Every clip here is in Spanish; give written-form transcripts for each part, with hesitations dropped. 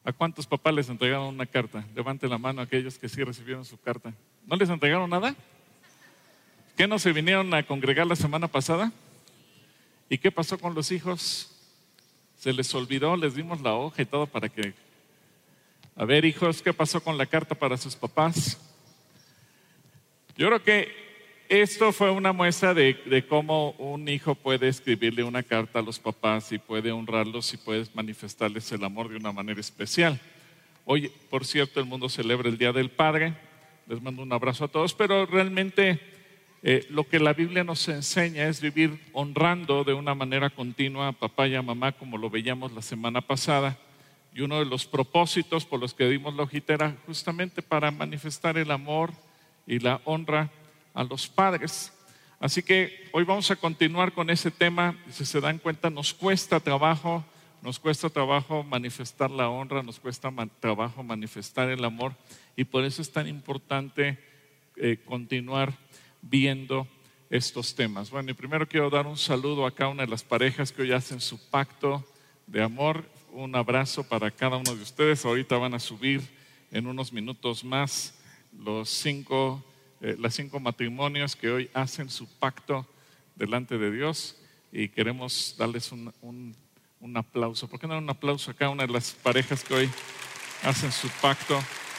¿A cuántos papás les entregaron una carta? Levante la mano a aquellos que sí recibieron su carta. ¿No les entregaron nada? ¿Qué no se vinieron a congregar la semana pasada? ¿Y qué pasó con los hijos? ¿Se les olvidó? Les dimos la hoja y todo para que... A ver, hijos, ¿qué pasó con la carta para sus papás? Yo creo que esto fue una muestra de cómo un hijo puede escribirle una carta a los papás y puede honrarlos y puede manifestarles el amor de una manera especial. Hoy, por cierto, el mundo celebra el Día del Padre. Les mando un abrazo a todos, pero realmente lo que la Biblia nos enseña es vivir honrando de una manera continua a papá y a mamá, como lo veíamos la semana pasada. Y uno de los propósitos por los que dimos la hojita era justamente para manifestar el amor y la honra a los padres. Así que hoy vamos a continuar con ese tema. Si se dan cuenta, nos cuesta trabajo manifestar la honra, nos cuesta trabajo manifestar el amor, y por eso es tan importante continuar viendo estos temas. Bueno, y primero quiero dar un saludo a cada una de las parejas que hoy hacen su pacto de amor. Un abrazo para cada uno de ustedes. Ahorita van a subir en unos minutos más las 5 matrimonios que hoy hacen su pacto delante de Dios, y queremos darles un aplauso. ¿Por qué no dar un aplauso a cada una de las parejas que hoy hacen su pacto?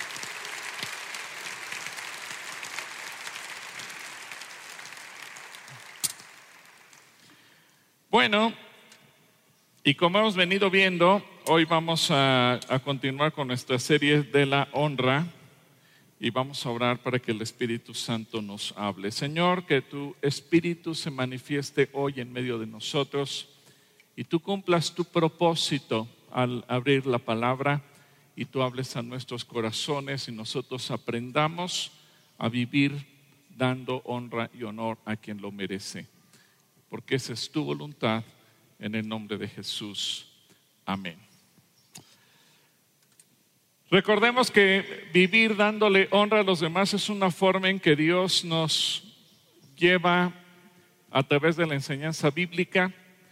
Bueno, y como hemos venido viendo, hoy vamos a continuar con nuestra serie de la honra. Y vamos a orar para que el Espíritu Santo nos hable. Señor, que tu Espíritu se manifieste hoy en medio de nosotros y tú cumplas tu propósito al abrir la palabra, y tú hables a nuestros corazones y nosotros aprendamos a vivir dando honra y honor a quien lo merece. Porque esa es tu voluntad, en el nombre de Jesús. Amén. Recordemos que vivir dándole honra a los demás es una forma en que Dios nos lleva a través de la enseñanza bíblica.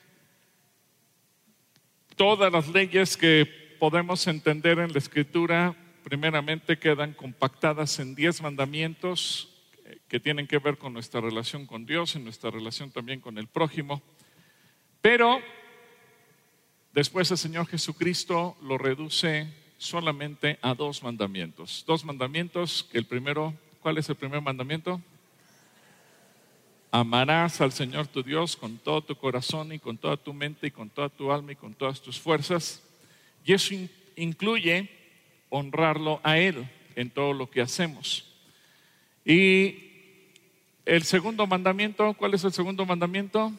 Todas las leyes que podemos entender en la Escritura primeramente quedan compactadas en 10 mandamientos que tienen que ver con nuestra relación con Dios y nuestra relación también con el prójimo. Pero después el Señor Jesucristo lo reduce solamente a 2 mandamientos. 2 mandamientos, que el primero, ¿cuál es el primer mandamiento? Amarás al Señor tu Dios con todo tu corazón y con toda tu mente y con toda tu alma y con todas tus fuerzas. Y eso incluye honrarlo a Él en todo lo que hacemos. Y el segundo mandamiento, ¿cuál es el segundo mandamiento?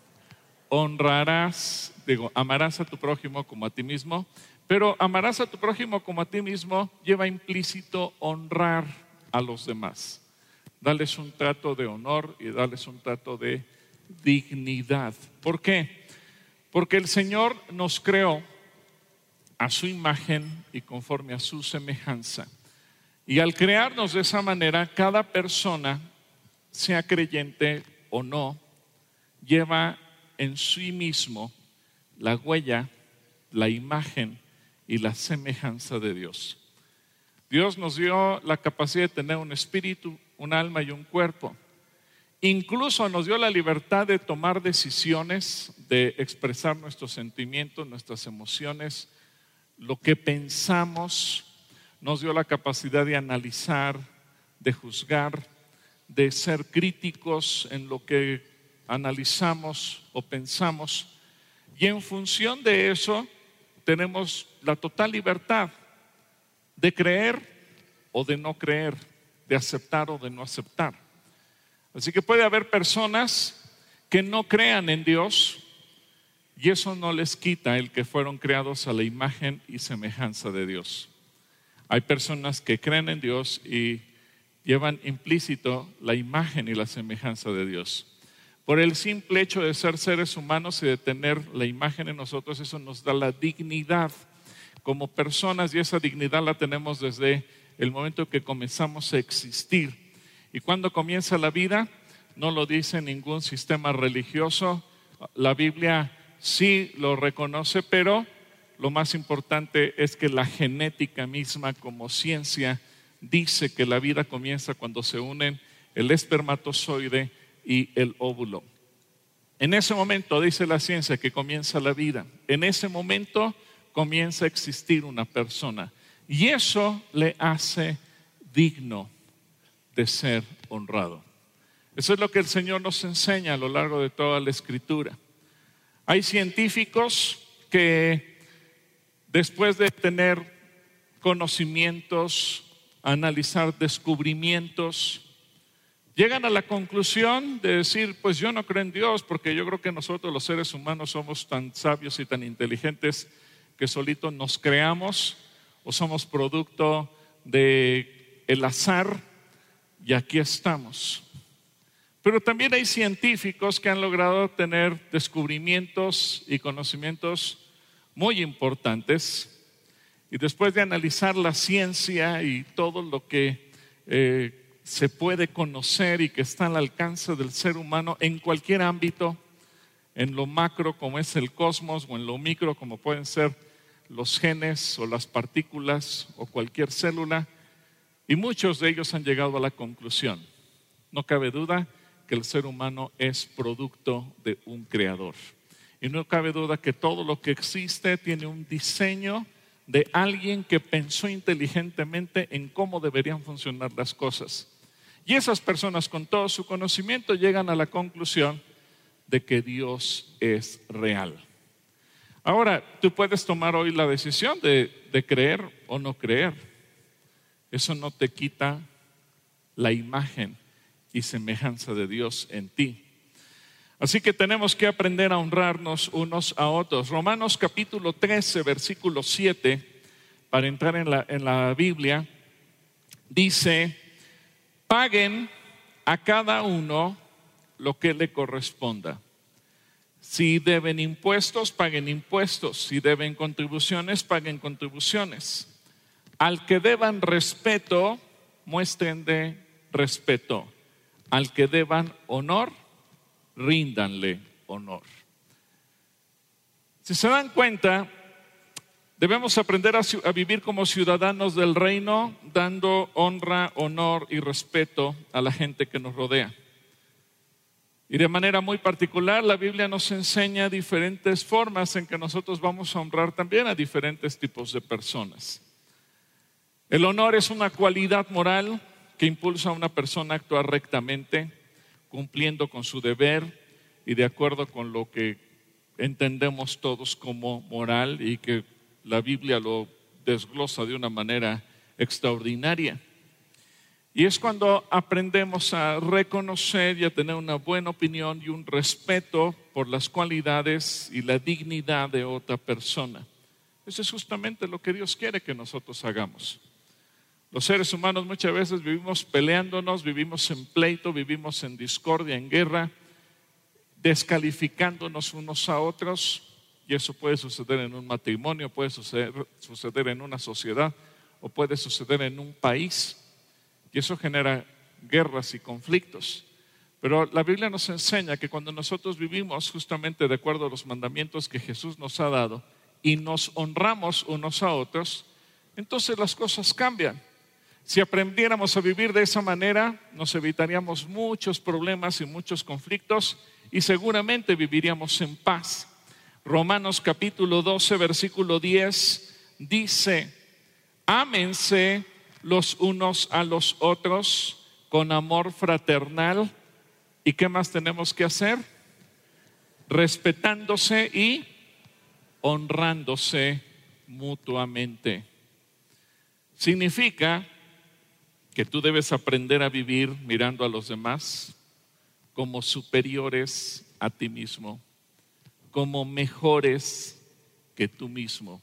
Amarás a tu prójimo como a ti mismo. Pero amarás a tu prójimo como a ti mismo lleva implícito honrar a los demás. Darles un trato de honor y darles un trato de dignidad. ¿Por qué? Porque el Señor nos creó a su imagen y conforme a su semejanza. Y al crearnos de esa manera, cada persona, sea creyente o no, lleva en sí mismo la huella, la imagen y la semejanza de Dios. Dios nos dio la capacidad de tener un espíritu, un alma y un cuerpo. Incluso nos dio la libertad de tomar decisiones, de expresar nuestros sentimientos, nuestras emociones, lo que pensamos. Nos dio la capacidad de analizar, de juzgar, de ser críticos en lo que analizamos o pensamos. Y en función de eso, tenemos la total libertad de creer o de no creer, de aceptar o de no aceptar. Así que puede haber personas que no crean en Dios, y eso no les quita el que fueron creados a la imagen y semejanza de Dios. Hay personas que creen en Dios y llevan implícito la imagen y la semejanza de Dios. Por el simple hecho de ser seres humanos y de tener la imagen en nosotros, eso nos da la dignidad como personas, y esa dignidad la tenemos desde el momento que comenzamos a existir. Y cuando comienza la vida, no lo dice ningún sistema religioso, la Biblia sí lo reconoce, pero lo más importante es que la genética misma como ciencia dice que la vida comienza cuando se unen el espermatozoide y el óvulo. En ese momento dice la ciencia que comienza la vida. En ese momento comienza a existir una persona. Y eso le hace digno de ser honrado. Eso es lo que el Señor nos enseña a lo largo de toda la Escritura. Hay científicos que después de tener conocimientos, analizar descubrimientos, llegan a la conclusión de decir, pues yo no creo en Dios, porque yo creo que nosotros los seres humanos somos tan sabios y tan inteligentes que solitos nos creamos o somos producto del azar y aquí estamos. Pero también hay científicos que han logrado tener descubrimientos y conocimientos muy importantes y después de analizar la ciencia y todo lo que se puede conocer y que está al alcance del ser humano en cualquier ámbito, en lo macro como es el cosmos o en lo micro como pueden ser los genes o las partículas o cualquier célula, y muchos de ellos han llegado a la conclusión, no cabe duda que el ser humano es producto de un creador. Y no cabe duda que todo lo que existe tiene un diseño de alguien que pensó inteligentemente en cómo deberían funcionar las cosas. Y esas personas con todo su conocimiento llegan a la conclusión de que Dios es real. Ahora, tú puedes tomar hoy la decisión de creer o no creer. Eso no te quita la imagen y semejanza de Dios en ti. Así que tenemos que aprender a honrarnos unos a otros. Romanos capítulo 13, versículo 7, para entrar en la Biblia, dice: paguen a cada uno lo que le corresponda. Si deben impuestos, paguen impuestos. Si deben contribuciones, paguen contribuciones. Al que deban respeto, muéstrenle respeto. Al que deban honor, ríndanle honor. Si se dan cuenta, debemos aprender a vivir como ciudadanos del reino, dando honra, honor y respeto a la gente que nos rodea. Y de manera muy particular, la Biblia nos enseña diferentes formas en que nosotros vamos a honrar también a diferentes tipos de personas. El honor es una cualidad moral que impulsa a una persona a actuar rectamente, cumpliendo con su deber y de acuerdo con lo que entendemos todos como moral y que la Biblia lo desglosa de una manera extraordinaria. Y es cuando aprendemos a reconocer y a tener una buena opinión y un respeto por las cualidades y la dignidad de otra persona. Eso es justamente lo que Dios quiere que nosotros hagamos. Los seres humanos muchas veces vivimos peleándonos, vivimos en pleito, vivimos en discordia, en guerra, descalificándonos unos a otros, y eso puede suceder en un matrimonio, puede suceder en una sociedad o puede suceder en un país, y eso genera guerras y conflictos. Pero la Biblia nos enseña que cuando nosotros vivimos justamente de acuerdo a los mandamientos que Jesús nos ha dado y nos honramos unos a otros, entonces las cosas cambian. Si aprendiéramos a vivir de esa manera, nos evitaríamos muchos problemas y muchos conflictos y seguramente viviríamos en paz. Romanos capítulo 12, versículo 10 dice: ámense los unos a los otros con amor fraternal. ¿Y qué más tenemos que hacer? Respetándose y honrándose mutuamente. Significa que tú debes aprender a vivir mirando a los demás como superiores a ti mismo, como mejores que tú mismo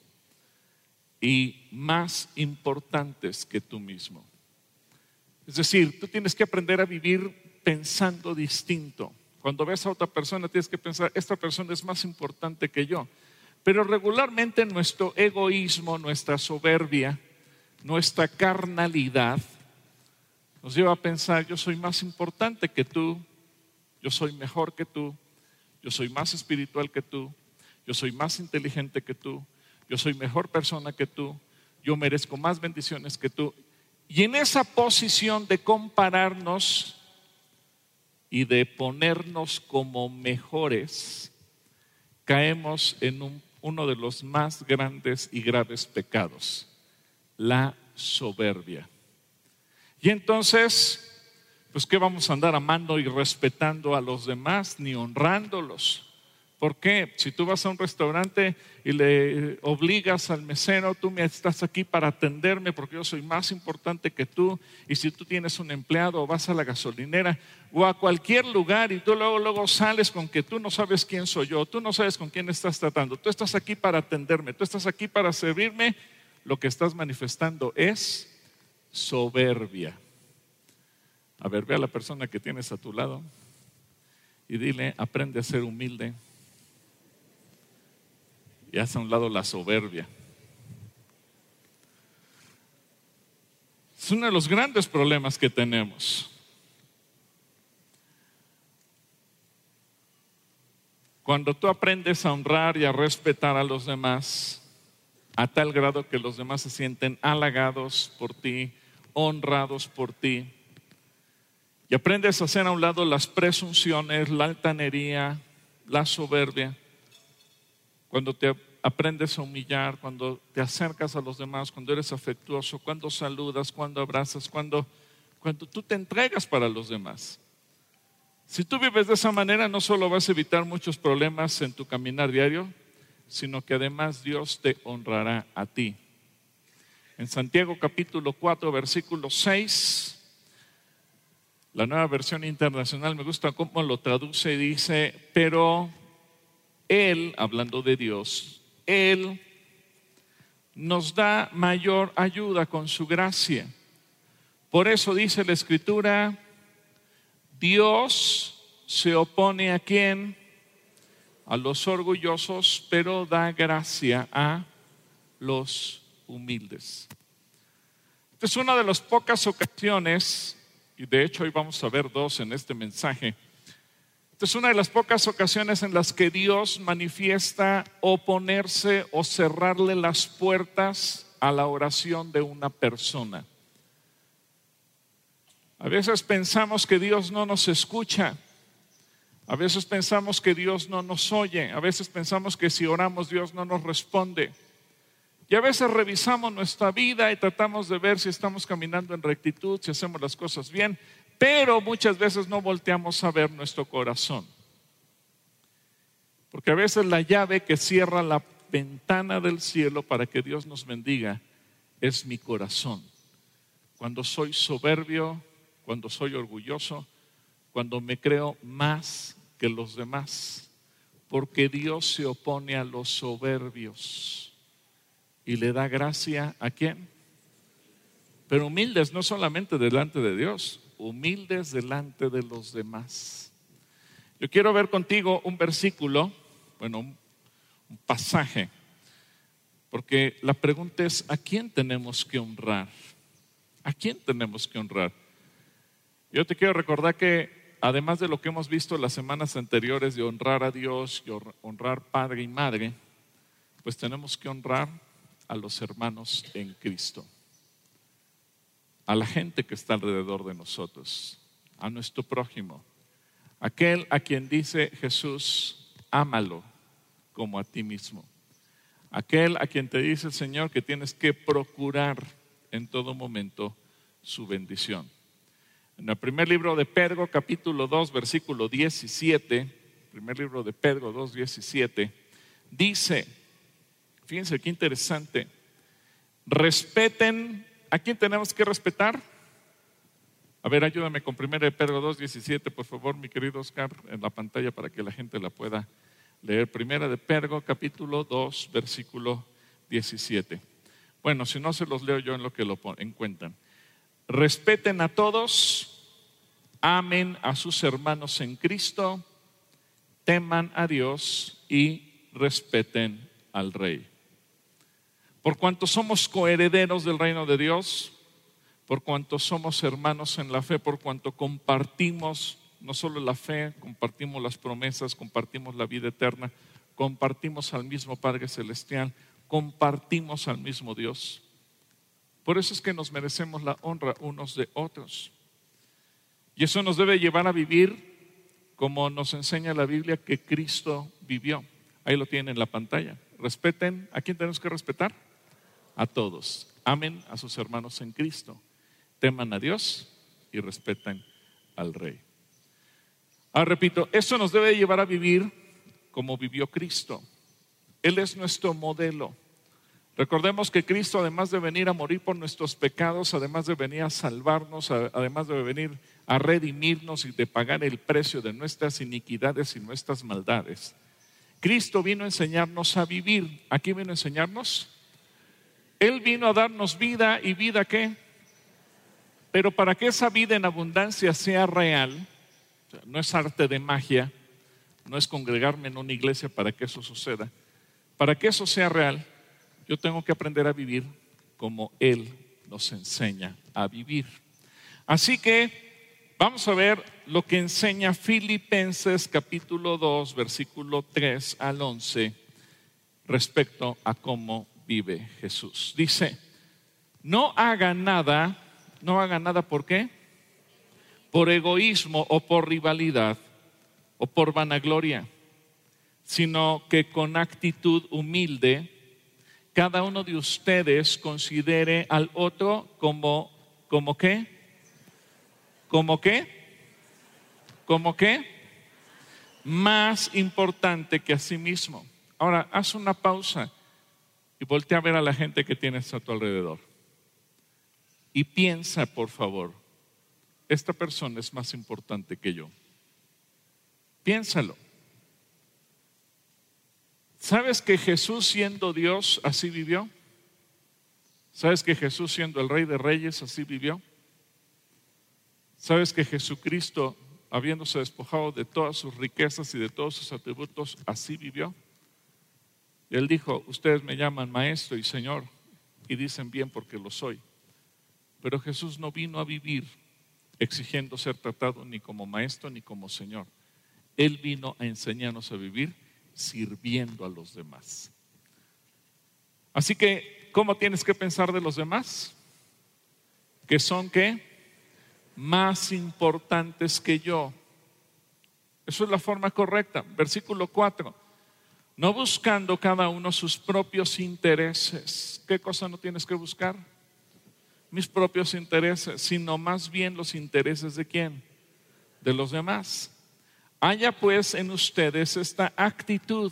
y más importantes que tú mismo. Es decir, tú tienes que aprender a vivir pensando distinto. Cuando ves a otra persona tienes que pensar, esta persona es más importante que yo. Pero regularmente nuestro egoísmo, nuestra soberbia, nuestra carnalidad nos lleva a pensar, yo soy más importante que tú, yo soy mejor que tú, yo soy más espiritual que tú, yo soy más inteligente que tú, yo soy mejor persona que tú, yo merezco más bendiciones que tú. Y en esa posición de compararnos y de ponernos como mejores, caemos en uno de los más grandes y graves pecados, la soberbia. Y entonces, pues ¿qué vamos a andar amando y respetando a los demás, ni honrándolos? ¿Por qué? Si tú vas a un restaurante y le obligas al mesero, tú me estás aquí para atenderme porque yo soy más importante que tú, y si tú tienes un empleado o vas a la gasolinera o a cualquier lugar y tú luego sales con que tú no sabes quién soy yo, tú no sabes con quién estás tratando, tú estás aquí para atenderme, tú estás aquí para servirme, lo que estás manifestando es soberbia. A ver, ve a la persona que tienes a tu lado y dile, aprende a ser humilde. Y haz a un lado la soberbia. Es uno de los grandes problemas que tenemos. Cuando tú aprendes a honrar y a respetar a los demás, a tal grado que los demás se sienten halagados por ti, honrados por ti, y aprendes a hacer a un lado las presunciones, la altanería, la soberbia, cuando te aprendes a humillar, cuando te acercas a los demás, cuando eres afectuoso, cuando saludas, cuando abrazas, cuando tú te entregas para los demás. Si tú vives de esa manera, no solo vas a evitar muchos problemas en tu caminar diario, sino que además Dios te honrará a ti. En Santiago capítulo 4, versículo 6, la Nueva Versión Internacional, me gusta cómo lo traduce, dice, pero Él, hablando de Dios, Él nos da mayor ayuda con su gracia. Por eso dice la Escritura, Dios se opone ¿a quién? A los orgullosos, pero da gracia a los humildes. Esta es una de las pocas ocasiones, y de hecho hoy vamos a ver dos en este mensaje. Esta es una de las pocas ocasiones en las que Dios manifiesta oponerse o cerrarle las puertas a la oración de una persona. A veces pensamos que Dios no nos escucha, a veces pensamos que Dios no nos oye, a veces pensamos que si oramos Dios no nos responde. Y a veces revisamos nuestra vida y tratamos de ver si estamos caminando en rectitud, si hacemos las cosas bien, pero muchas veces no volteamos a ver nuestro corazón. Porque a veces la llave que cierra la ventana del cielo para que Dios nos bendiga es mi corazón. Cuando soy soberbio, cuando soy orgulloso, cuando me creo más que los demás, porque Dios se opone a los soberbios y le da gracia ¿a quién? Pero humildes, no solamente delante de Dios, humildes delante de los demás. Yo quiero ver contigo un versículo, un pasaje, porque la pregunta es, ¿a quién tenemos que honrar? ¿A quién tenemos que honrar? Yo te quiero recordar que además de lo que hemos visto las semanas anteriores de honrar a Dios y honrar padre y madre, pues tenemos que honrar a los hermanos en Cristo, a la gente que está alrededor de nosotros, a nuestro prójimo, aquel a quien dice Jesús, ámalo como a ti mismo, aquel a quien te dice el Señor que tienes que procurar en todo momento su bendición. En el primer libro de Pedro, capítulo 2, versículo 17, primer libro de Pedro 2, 17, dice, fíjense qué interesante, respeten, ¿a quién tenemos que respetar? A ver, ayúdame con 1 Pedro 2, 17, por favor, mi querido Oscar, en la pantalla para que la gente la pueda leer. 1 Pedro, capítulo 2, versículo 17. Bueno, si no se los leo yo en lo que lo encuentran. Respeten a todos, amen a sus hermanos en Cristo, teman a Dios y respeten al Rey. Por cuanto somos coherederos del reino de Dios, por cuanto somos hermanos en la fe, por cuanto compartimos no solo la fe, compartimos las promesas, compartimos la vida eterna, compartimos al mismo Padre Celestial, compartimos al mismo Dios. Por eso es que nos merecemos la honra unos de otros. Y eso nos debe llevar a vivir como nos enseña la Biblia que Cristo vivió. Ahí lo tienen en la pantalla. Respeten. ¿A quién tenemos que respetar? A todos. Amen a sus hermanos en Cristo. Teman a Dios y respeten al Rey. Ahora repito, eso nos debe llevar a vivir como vivió Cristo. Él es nuestro modelo. Recordemos que Cristo, además de venir a morir por nuestros pecados, además de venir a salvarnos, además de venir a redimirnos y de pagar el precio de nuestras iniquidades y nuestras maldades, Cristo vino a enseñarnos a vivir. ¿A qué vino a enseñarnos? Él vino a darnos vida. ¿Y vida qué? Pero para que esa vida en abundancia sea real, o sea, no es arte de magia, no es congregarme en una iglesia para que eso suceda. Para que eso sea real, yo tengo que aprender a vivir como Él nos enseña a vivir. Así que vamos a ver lo que enseña Filipenses capítulo 2, versículo 3 al 11 respecto a cómo vive Jesús. Dice, no haga nada, ¿por qué? Por egoísmo o por rivalidad o por vanagloria, sino que con actitud humilde cada uno de ustedes considere al otro como ¿qué? ¿Como qué? ¿Como qué? Más importante que a sí mismo. Ahora, haz una pausa y voltea a ver a la gente que tienes a tu alrededor. Y piensa, por favor, esta persona es más importante que yo. Piénsalo. ¿Sabes que Jesús siendo Dios así vivió? ¿Sabes que Jesús siendo el Rey de Reyes así vivió? ¿Sabes que Jesucristo, habiéndose despojado de todas sus riquezas y de todos sus atributos, así vivió? Y Él dijo, ustedes me llaman Maestro y Señor y dicen bien porque lo soy. Pero Jesús no vino a vivir exigiendo ser tratado ni como Maestro ni como Señor. Él vino a enseñarnos a vivir sirviendo a los demás. Así que, ¿cómo tienes que pensar de los demás? Que son ¿qué? Más importantes que yo. Eso es la forma correcta. Versículo 4. No buscando cada uno sus propios intereses. ¿Qué cosa no tienes que buscar? Mis propios intereses, sino más bien los intereses ¿de quién? De los demás. Haya pues en ustedes esta actitud,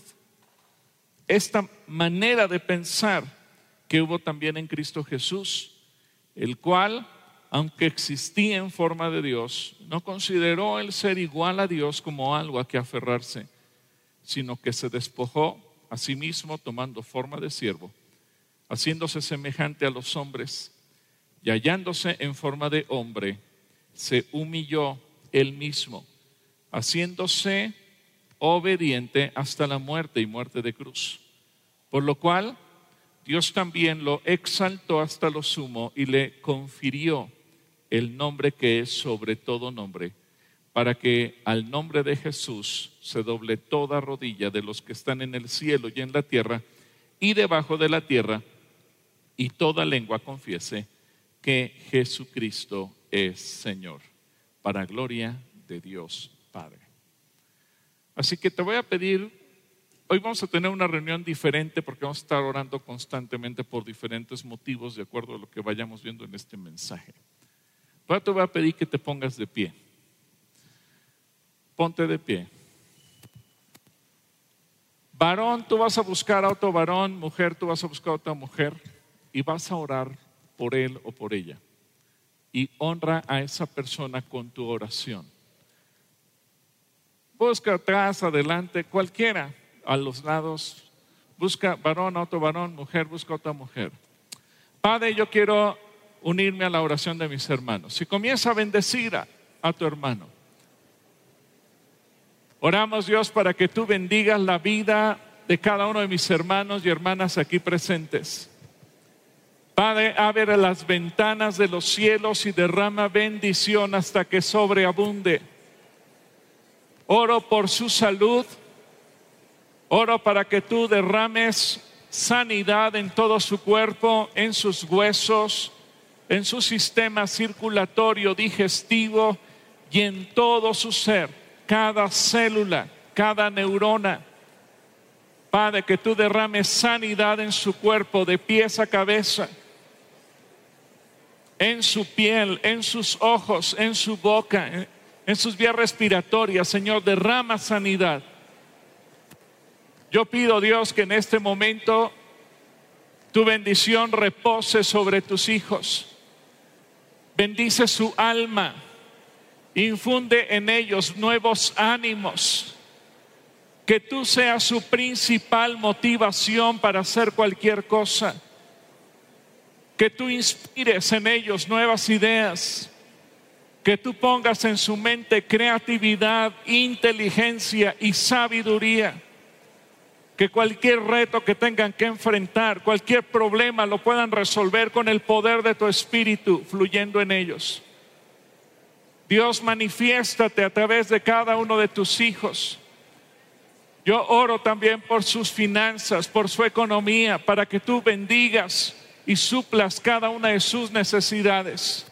esta manera de pensar que hubo también en Cristo Jesús, el cual, aunque existía en forma de Dios, no consideró el ser igual a Dios como algo a que aferrarse, sino que se despojó a sí mismo tomando forma de siervo, haciéndose semejante a los hombres y hallándose en forma de hombre, se humilló él mismo, haciéndose obediente hasta la muerte y muerte de cruz. Por lo cual, Dios también lo exaltó hasta lo sumo y le confirió el nombre que es sobre todo nombre, para que al nombre de Jesús se doble toda rodilla de los que están en el cielo y en la tierra y debajo de la tierra, y toda lengua confiese que Jesucristo es Señor, para gloria de Dios Padre. Así que te voy a pedir, hoy vamos a tener una reunión diferente porque vamos a estar orando constantemente por diferentes motivos de acuerdo a lo que vayamos viendo en este mensaje. Pero te voy a pedir que te pongas de pie. Ponte de pie. Varón, tú vas a buscar a otro varón, mujer, tú vas a buscar a otra mujer y vas a orar por él o por ella. Y honra a esa persona con tu oración. Busca atrás, adelante, cualquiera, a los lados. Busca varón a otro varón, mujer, busca a otra mujer. Padre, yo quiero unirme a la oración de mis hermanos. Si comienza a bendecir a tu hermano. Oramos, Dios, para que tú bendigas la vida de cada uno de mis hermanos y hermanas aquí presentes. Padre, abre las ventanas de los cielos y derrama bendición hasta que sobreabunde. Oro por su salud. Oro para que tú derrames sanidad en todo su cuerpo, en sus huesos, en su sistema circulatorio, digestivo y en todo su ser, cada célula, cada neurona. Padre, que tú derrames sanidad en su cuerpo, de pies a cabeza, en su piel, en sus ojos, en su boca, en sus vías respiratorias. Señor, derrama sanidad. Yo pido, Dios, que en este momento tu bendición repose sobre tus hijos. Bendice su alma, infunde en ellos nuevos ánimos. Que tú seas su principal motivación para hacer cualquier cosa. Que tú inspires en ellos nuevas ideas. Que tú pongas en su mente creatividad, inteligencia y sabiduría. Que cualquier reto que tengan que enfrentar, cualquier problema, lo puedan resolver con el poder de tu Espíritu fluyendo en ellos. Dios, manifiéstate a través de cada uno de tus hijos. Yo oro también por sus finanzas, por su economía, para que tú bendigas y suplas cada una de sus necesidades.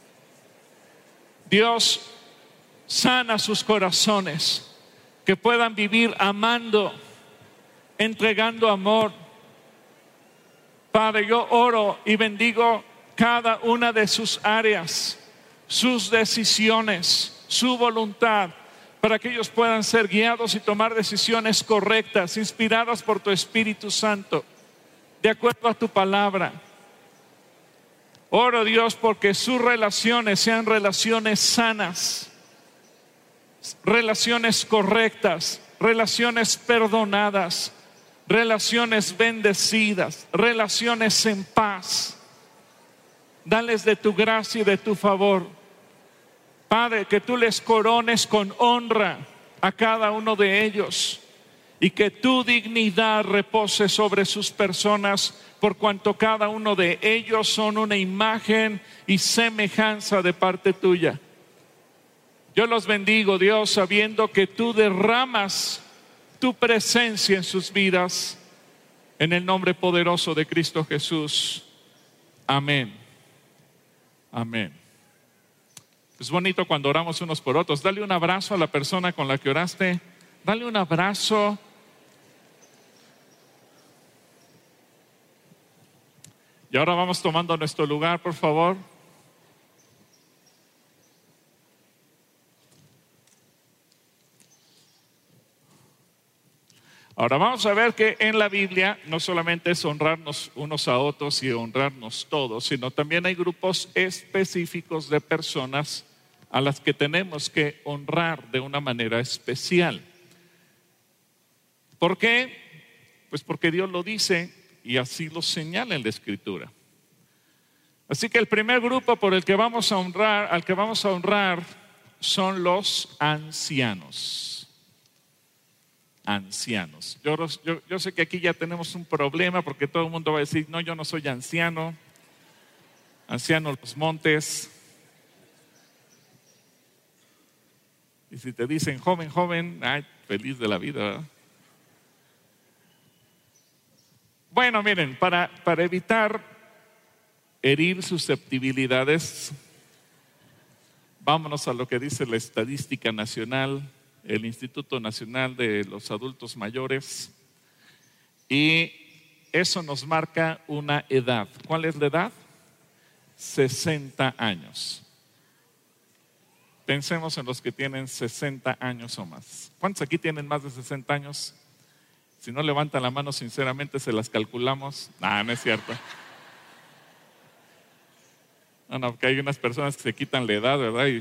Dios, sana sus corazones, que puedan vivir amando, entregando amor. Padre, yo oro y bendigo cada una de sus áreas, sus decisiones, su voluntad, para que ellos puedan ser guiados y tomar decisiones correctas, inspiradas por tu Espíritu Santo, de acuerdo a tu palabra. Oro, Dios, porque sus relaciones sean relaciones sanas, relaciones correctas, relaciones perdonadas, relaciones bendecidas, relaciones en paz. Dales de tu gracia y de tu favor. Padre, que tú les corones con honra a cada uno de ellos y que tu dignidad repose sobre sus personas, por cuanto cada uno de ellos son una imagen y semejanza de parte tuya. Yo los bendigo, Dios, sabiendo que tú derramas tu presencia en sus vidas, en el nombre poderoso de Cristo Jesús. Amén. Amén. Es bonito cuando oramos unos por otros. Dale un abrazo a la persona con la que oraste. Dale un abrazo. Y ahora vamos tomando nuestro lugar, por favor. Ahora vamos a ver que en la Biblia no solamente es honrarnos unos a otros y honrarnos todos, sino también hay grupos específicos de personas a las que tenemos que honrar de una manera especial. ¿Por qué? Pues porque Dios lo dice y así lo señala en la Escritura. Así que el primer grupo por el que vamos a honrar, al que vamos a honrar, son los ancianos. Ancianos. Yo sé que aquí ya tenemos un problema porque todo el mundo va a decir, no, yo no soy anciano. Anciano Los Montes. Y si te dicen joven, ay, feliz de la vida, ¿verdad? Bueno, miren, para evitar herir susceptibilidades, vámonos a lo que dice la Estadística Nacional, el Instituto Nacional de los Adultos Mayores, y eso nos marca una edad. ¿Cuál es la edad? 60 años. Pensemos en los que tienen 60 años o más. ¿Cuántos aquí tienen más de 60 años? Si no levantan la mano, sinceramente se las calculamos. No es cierto. No, porque hay unas personas que se quitan la edad, ¿verdad?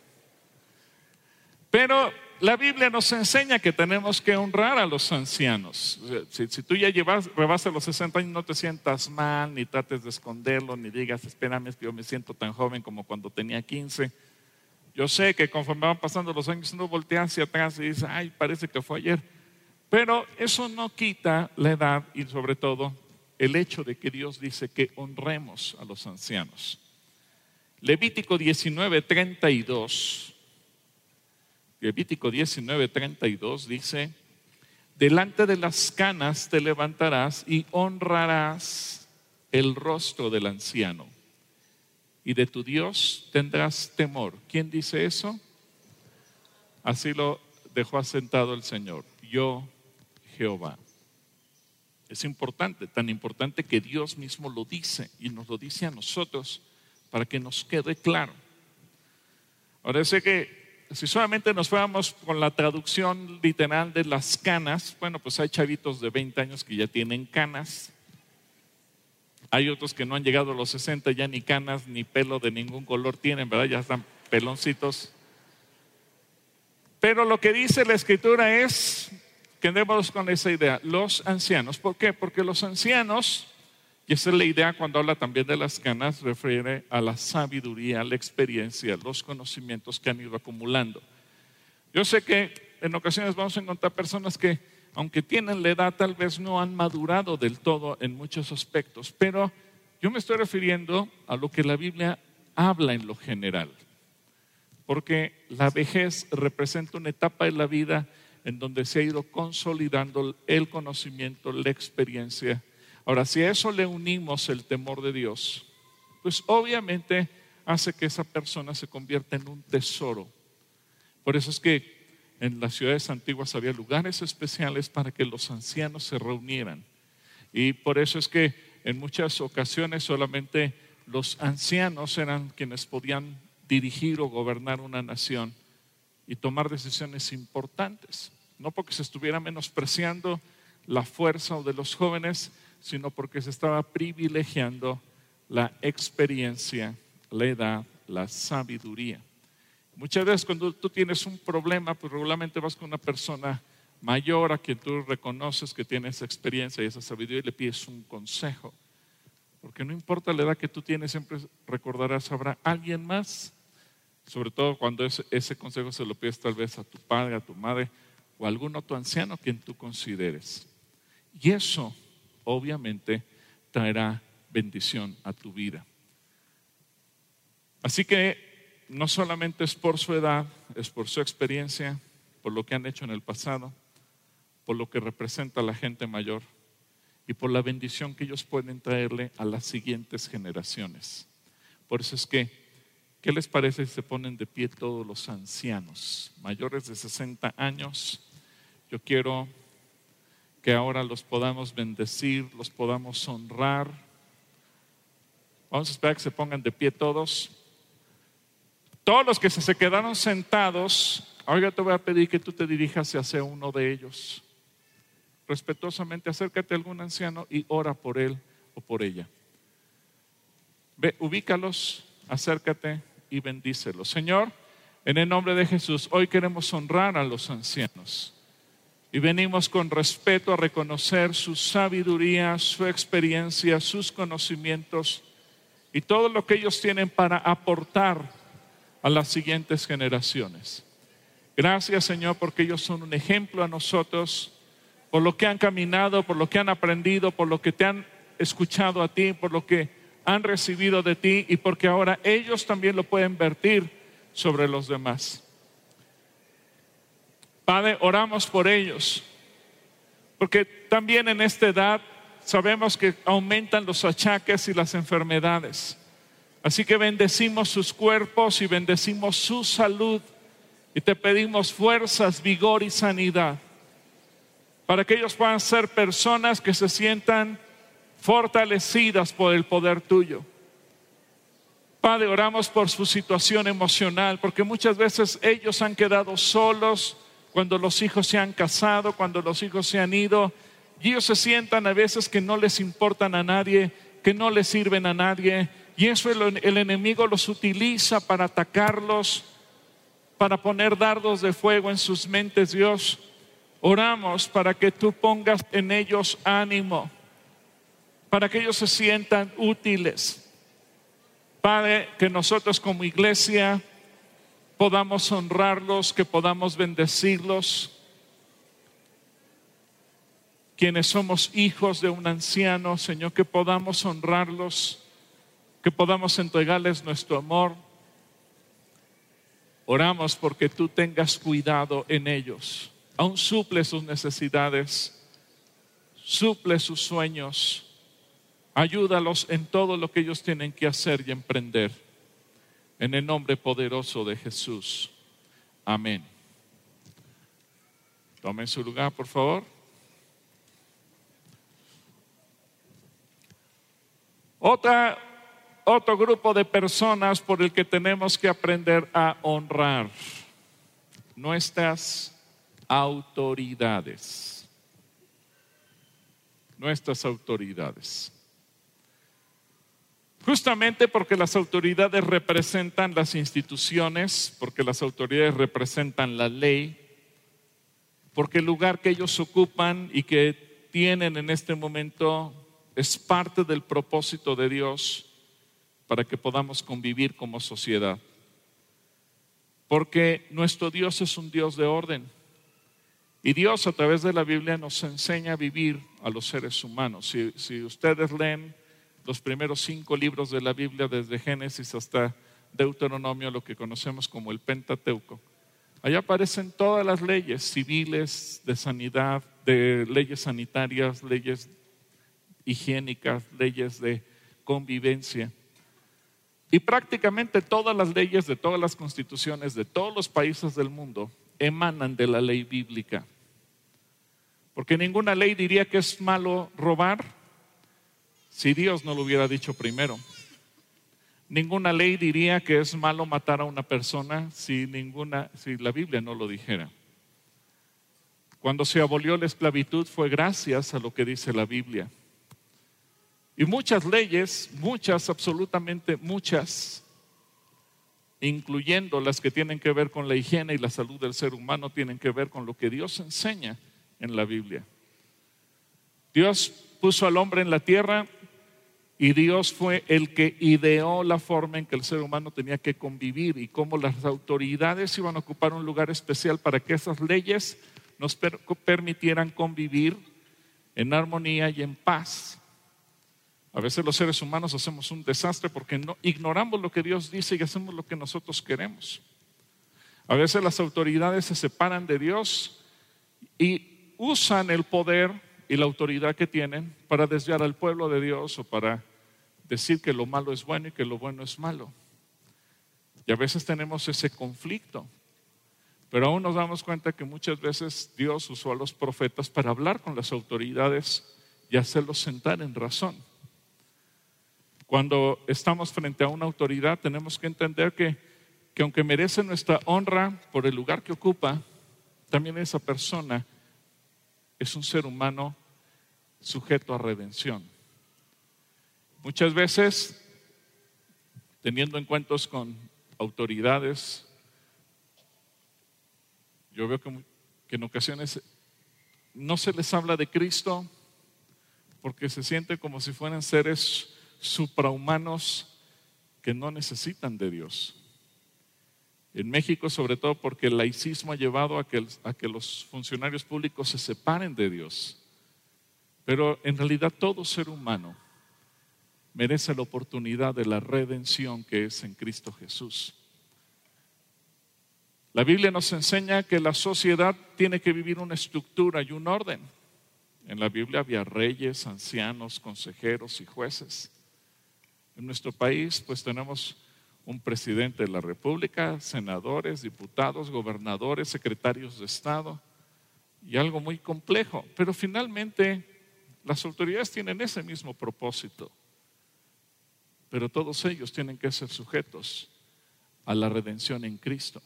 Pero la Biblia nos enseña que tenemos que honrar a los ancianos. Si tú ya rebasas los 60 años, no te sientas mal, ni trates de esconderlo, ni digas, espérame, es que yo me siento tan joven como cuando tenía 15. Yo sé que conforme van pasando los años, uno voltea hacia atrás y dice, ay, parece que fue ayer. Pero eso no quita la edad y sobre todo el hecho de que Dios dice que honremos a los ancianos. Levítico 19:32. Levítico 19:32 dice, delante de las canas te levantarás y honrarás el rostro del anciano. Y de tu Dios tendrás temor. ¿Quién dice eso? Así lo dejó asentado el Señor. Yo, Jehová. Es importante, tan importante que Dios mismo lo dice y nos lo dice a nosotros para que nos quede claro. Ahora sé que si solamente nos fuéramos con la traducción literal de las canas, bueno, pues hay chavitos de 20 años que ya tienen canas. Hay otros que no han llegado a los 60, ya ni canas ni pelo de ningún color tienen, ¿verdad? Ya están peloncitos. Pero lo que dice la Escritura es, quedémonos con esa idea, los ancianos. ¿Por qué? Porque los ancianos, y esa es la idea cuando habla también de las canas, refiere a la sabiduría, a la experiencia, los conocimientos que han ido acumulando. Yo sé que en ocasiones vamos a encontrar personas que, aunque tienen la edad, tal vez no han madurado del todo en muchos aspectos, pero yo me estoy refiriendo a lo que la Biblia habla en lo general, porque la vejez representa una etapa de la vida en donde se ha ido consolidando el conocimiento, la experiencia. Ahora, si a eso le unimos el temor de Dios, pues obviamente hace que esa persona se convierta en un tesoro. Por eso es que en las ciudades antiguas había lugares especiales para que los ancianos se reunieran. Y por eso es que en muchas ocasiones solamente los ancianos eran quienes podían dirigir o gobernar una nación y tomar decisiones importantes. No porque se estuviera menospreciando la fuerza de los jóvenes, sino porque se estaba privilegiando la experiencia, la edad, la sabiduría. Muchas veces cuando tú tienes un problema, pues regularmente vas con una persona mayor a quien tú reconoces que tiene esa experiencia y esa sabiduría y le pides un consejo. Porque no importa la edad que tú tienes, siempre recordarás, habrá alguien más. Sobre todo cuando ese consejo se lo pides tal vez a tu padre, a tu madre o a algún otro anciano quien tú consideres. Y eso obviamente traerá bendición a tu vida. Así que no solamente es por su edad, es por su experiencia, por lo que han hecho en el pasado, por lo que representa la gente mayor y por la bendición que ellos pueden traerle a las siguientes generaciones. Por eso es que, ¿qué les parece si se ponen de pie todos los ancianos mayores de 60 años? Yo quiero que ahora los podamos bendecir, los podamos honrar. Vamos a esperar que se pongan de pie todos. Todos los que se quedaron sentados, ahora te voy a pedir que tú te dirijas hacia uno de ellos. Respetuosamente acércate a algún anciano y ora por él o por ella. Ve, ubícalos, acércate y bendícelos. Señor, en el nombre de Jesús, hoy queremos honrar a los ancianos. Y venimos con respeto a reconocer su sabiduría, su experiencia, sus conocimientos y todo lo que ellos tienen para aportar a las siguientes generaciones. Gracias, Señor, porque ellos son un ejemplo a nosotros, por lo que han caminado, por lo que han aprendido, por lo que te han escuchado a ti, por lo que han recibido de ti y porque ahora ellos también lo pueden vertir sobre los demás. Padre, oramos por ellos, porque también en esta edad sabemos que aumentan los achaques y las enfermedades. Así que bendecimos sus cuerpos y bendecimos su salud y te pedimos fuerzas, vigor y sanidad para que ellos puedan ser personas que se sientan fortalecidas por el poder tuyo. Padre, oramos por su situación emocional, porque muchas veces ellos han quedado solos cuando los hijos se han casado, cuando los hijos se han ido, y ellos se sientan a veces que no les importan a nadie, que no les sirven a nadie, y eso el enemigo los utiliza para atacarlos, para poner dardos de fuego en sus mentes. Dios, oramos para que tú pongas en ellos ánimo, para que ellos se sientan útiles. Padre, que nosotros como iglesia podamos honrarlos, que podamos bendecirlos. Quienes somos hijos de un anciano, Señor, que podamos honrarlos, que podamos entregarles nuestro amor. Oramos porque tú tengas cuidado en ellos. aún suple sus necesidades, suple sus sueños, ayúdalos en todo lo que ellos tienen que hacer y emprender. En el nombre poderoso de Jesús. Amén. Tomen su lugar, por favor. Otro grupo de personas por el que tenemos que aprender a honrar: nuestras autoridades. Nuestras autoridades. Justamente porque las autoridades representan las instituciones, porque las autoridades representan la ley, porque el lugar que ellos ocupan y que tienen en este momento es parte del propósito de Dios para que podamos convivir como sociedad. Porque nuestro Dios es un Dios de orden. Y Dios, a través de la Biblia, nos enseña a vivir a los seres humanos. Si ustedes leen los primeros 5 libros de la Biblia, desde Génesis hasta Deuteronomio, lo que conocemos como el Pentateuco, allá aparecen todas las leyes civiles, de sanidad, de leyes sanitarias, leyes higiénicas, leyes de convivencia. Y prácticamente todas las leyes de todas las constituciones de todos los países del mundo emanan de la ley bíblica. Porque ninguna ley diría que es malo robar si Dios no lo hubiera dicho primero. Ninguna ley diría que es malo matar a una persona si la Biblia no lo dijera. Cuando se abolió la esclavitud fue gracias a lo que dice la Biblia. Y muchas leyes, absolutamente muchas, incluyendo las que tienen que ver con la higiene y la salud del ser humano, tienen que ver con lo que Dios enseña en la Biblia. Dios puso al hombre en la tierra y Dios fue el que ideó la forma en que el ser humano tenía que convivir y cómo las autoridades iban a ocupar un lugar especial para que esas leyes nos permitieran convivir en armonía y en paz. A veces los seres humanos hacemos un desastre porque ignoramos lo que Dios dice y hacemos lo que nosotros queremos. A veces las autoridades se separan de Dios y usan el poder y la autoridad que tienen para desviar al pueblo de Dios o para decir que lo malo es bueno y que lo bueno es malo. Y a veces tenemos ese conflicto, pero aún nos damos cuenta que muchas veces Dios usó a los profetas para hablar con las autoridades y hacerlos sentar en razón. Cuando estamos frente a una autoridad tenemos que entender que aunque merece nuestra honra por el lugar que ocupa, también esa persona es un ser humano sujeto a redención. Muchas veces, teniendo encuentros con autoridades, yo veo que en ocasiones no se les habla de Cristo porque se siente como si fueran seres suprahumanos que no necesitan de Dios. En México, sobre todo porque el laicismo ha llevado a que los funcionarios públicos se separen de Dios. Pero en realidad todo ser humano merece la oportunidad de la redención que es en Cristo Jesús. La Biblia nos enseña que la sociedad tiene que vivir una estructura y un orden. En la Biblia había reyes, ancianos, consejeros y jueces. En nuestro país pues tenemos un presidente de la República, senadores, diputados, gobernadores, secretarios de Estado y algo muy complejo. Pero finalmente las autoridades tienen ese mismo propósito. Pero todos ellos tienen que ser sujetos a la redención en Cristo.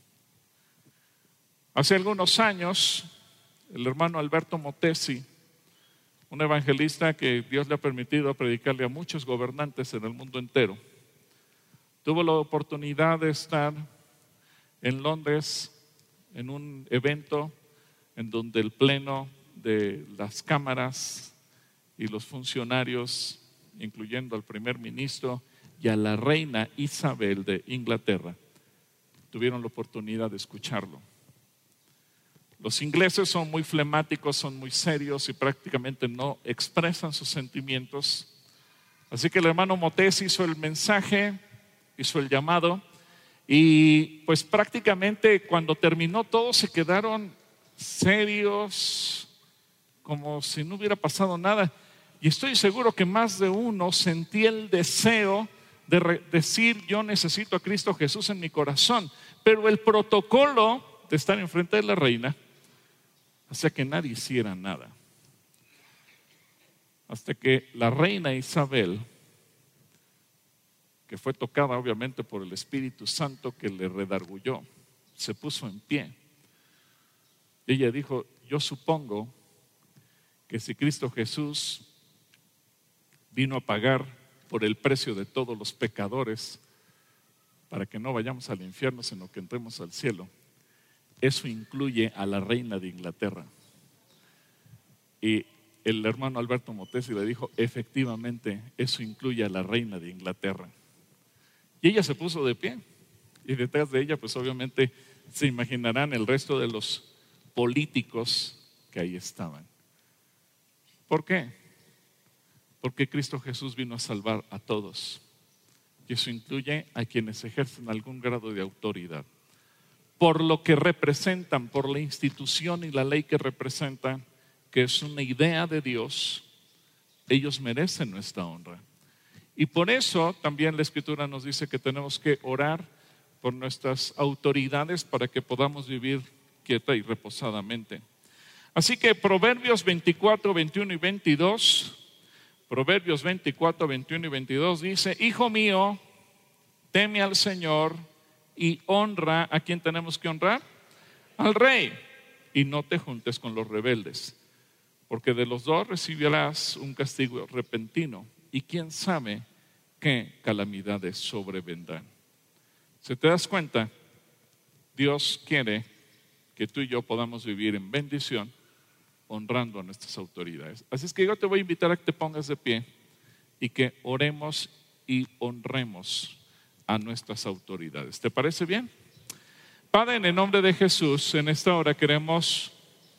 Hace algunos años, el hermano Alberto Motesi, un evangelista que Dios le ha permitido predicarle a muchos gobernantes en el mundo entero, tuvo la oportunidad de estar en Londres en un evento en donde el pleno de las cámaras y los funcionarios, incluyendo al primer ministro y a la reina Isabel de Inglaterra, tuvieron la oportunidad de escucharlo. Los ingleses son muy flemáticos, son muy serios y prácticamente no expresan sus sentimientos. Así que el hermano Motesi hizo el mensaje, hizo el llamado y pues prácticamente cuando terminó todos se quedaron serios, como si no hubiera pasado nada. Y estoy seguro que más de uno sentía el deseo de decir: yo necesito a Cristo Jesús en mi corazón. Pero el protocolo de estar enfrente de la reina hacía que nadie hiciera nada. Hasta que la reina Isabel, que fue tocada obviamente por el Espíritu Santo que le redarguyó, se puso en pie. Y ella dijo: yo supongo que si Cristo Jesús vino a pagar por el precio de todos los pecadores, para que no vayamos al infierno, sino que entremos al cielo, eso incluye a la reina de Inglaterra. Y el hermano Alberto Motesi le dijo: efectivamente, eso incluye a la reina de Inglaterra. Y ella se puso de pie, y detrás de ella, pues obviamente se imaginarán el resto de los políticos que ahí estaban. ¿Por qué? Porque Cristo Jesús vino a salvar a todos, y eso incluye a quienes ejercen algún grado de autoridad, por lo que representan, por la institución y la ley que representan, que es una idea de Dios. Ellos merecen nuestra honra. Y por eso también la Escritura nos dice que tenemos que orar por nuestras autoridades para que podamos vivir quieta y reposadamente. Así que Proverbios 24, 21 y 22, Proverbios 24, 21 y 22 dice: hijo mío, teme al Señor y honra. ¿A quién tenemos que honrar? Al rey. Y no te juntes con los rebeldes, porque de los dos recibirás un castigo repentino, y quién sabe qué calamidades sobrevendrán. ¿Se te das cuenta? Dios quiere que tú y yo podamos vivir en bendición, honrando a nuestras autoridades. Así es que yo te voy a invitar a que te pongas de pie y que oremos y honremos a nuestras autoridades. ¿Te parece bien? Padre, en el nombre de Jesús, en esta hora queremos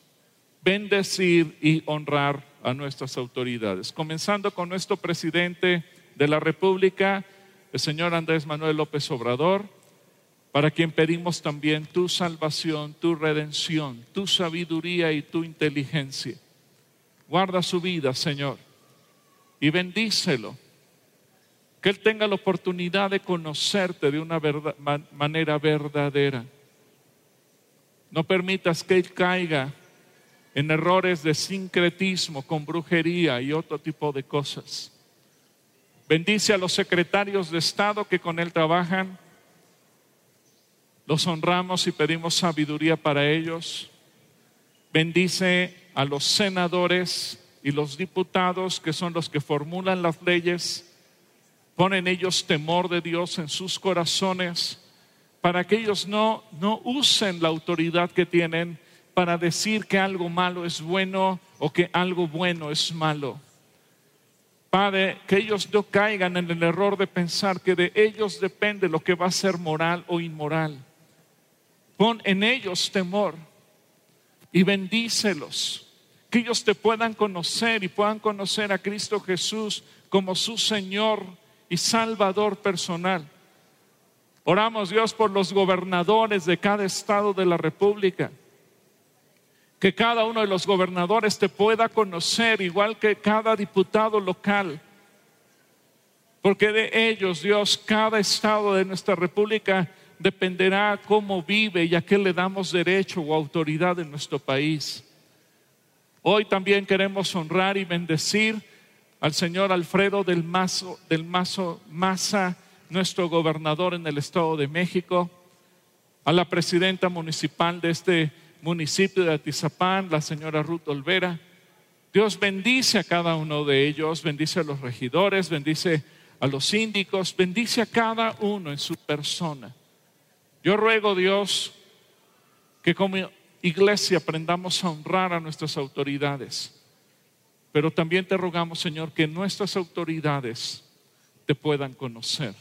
bendecir y honrar a nuestras autoridades, comenzando con nuestro presidente de la República, el señor Andrés Manuel López Obrador, para quien pedimos también tu salvación, tu redención, tu sabiduría y tu inteligencia. Guarda su vida, Señor, y bendícelo, que él tenga la oportunidad de conocerte de una manera verdadera. No permitas que él caiga en errores de sincretismo, con brujería y otro tipo de cosas. Bendice a los secretarios de Estado que con él trabajan. Los honramos y pedimos sabiduría para ellos. Bendice a los senadores y los diputados, que son los que formulan las leyes. Pon en ellos temor de Dios en sus corazones, para que ellos no usen la autoridad que tienen para decir que algo malo es bueno o que algo bueno es malo. Padre, que ellos no caigan en el error de pensar que de ellos depende lo que va a ser moral o inmoral. Pon en ellos temor y bendícelos, que ellos te puedan conocer y puedan conocer a Cristo Jesús como su Señor y Salvador personal. Oramos, Dios, por los gobernadores de cada estado de la República, que cada uno de los gobernadores te pueda conocer, igual que cada diputado local, porque de ellos, Dios, cada estado de nuestra república dependerá cómo vive y a qué le damos derecho o autoridad en nuestro país. Hoy también queremos honrar y bendecir al señor Alfredo del Mazo Maza, nuestro gobernador en el Estado de México, a la presidenta municipal de este municipio de Atizapán, la señora Ruth Olvera. Dios bendice a cada uno de ellos, bendice a los regidores, bendice a los síndicos, bendice a cada uno en su persona. Yo ruego, Dios, que como iglesia aprendamos a honrar a nuestras autoridades, pero también te rogamos, Señor, que nuestras autoridades te puedan conocer.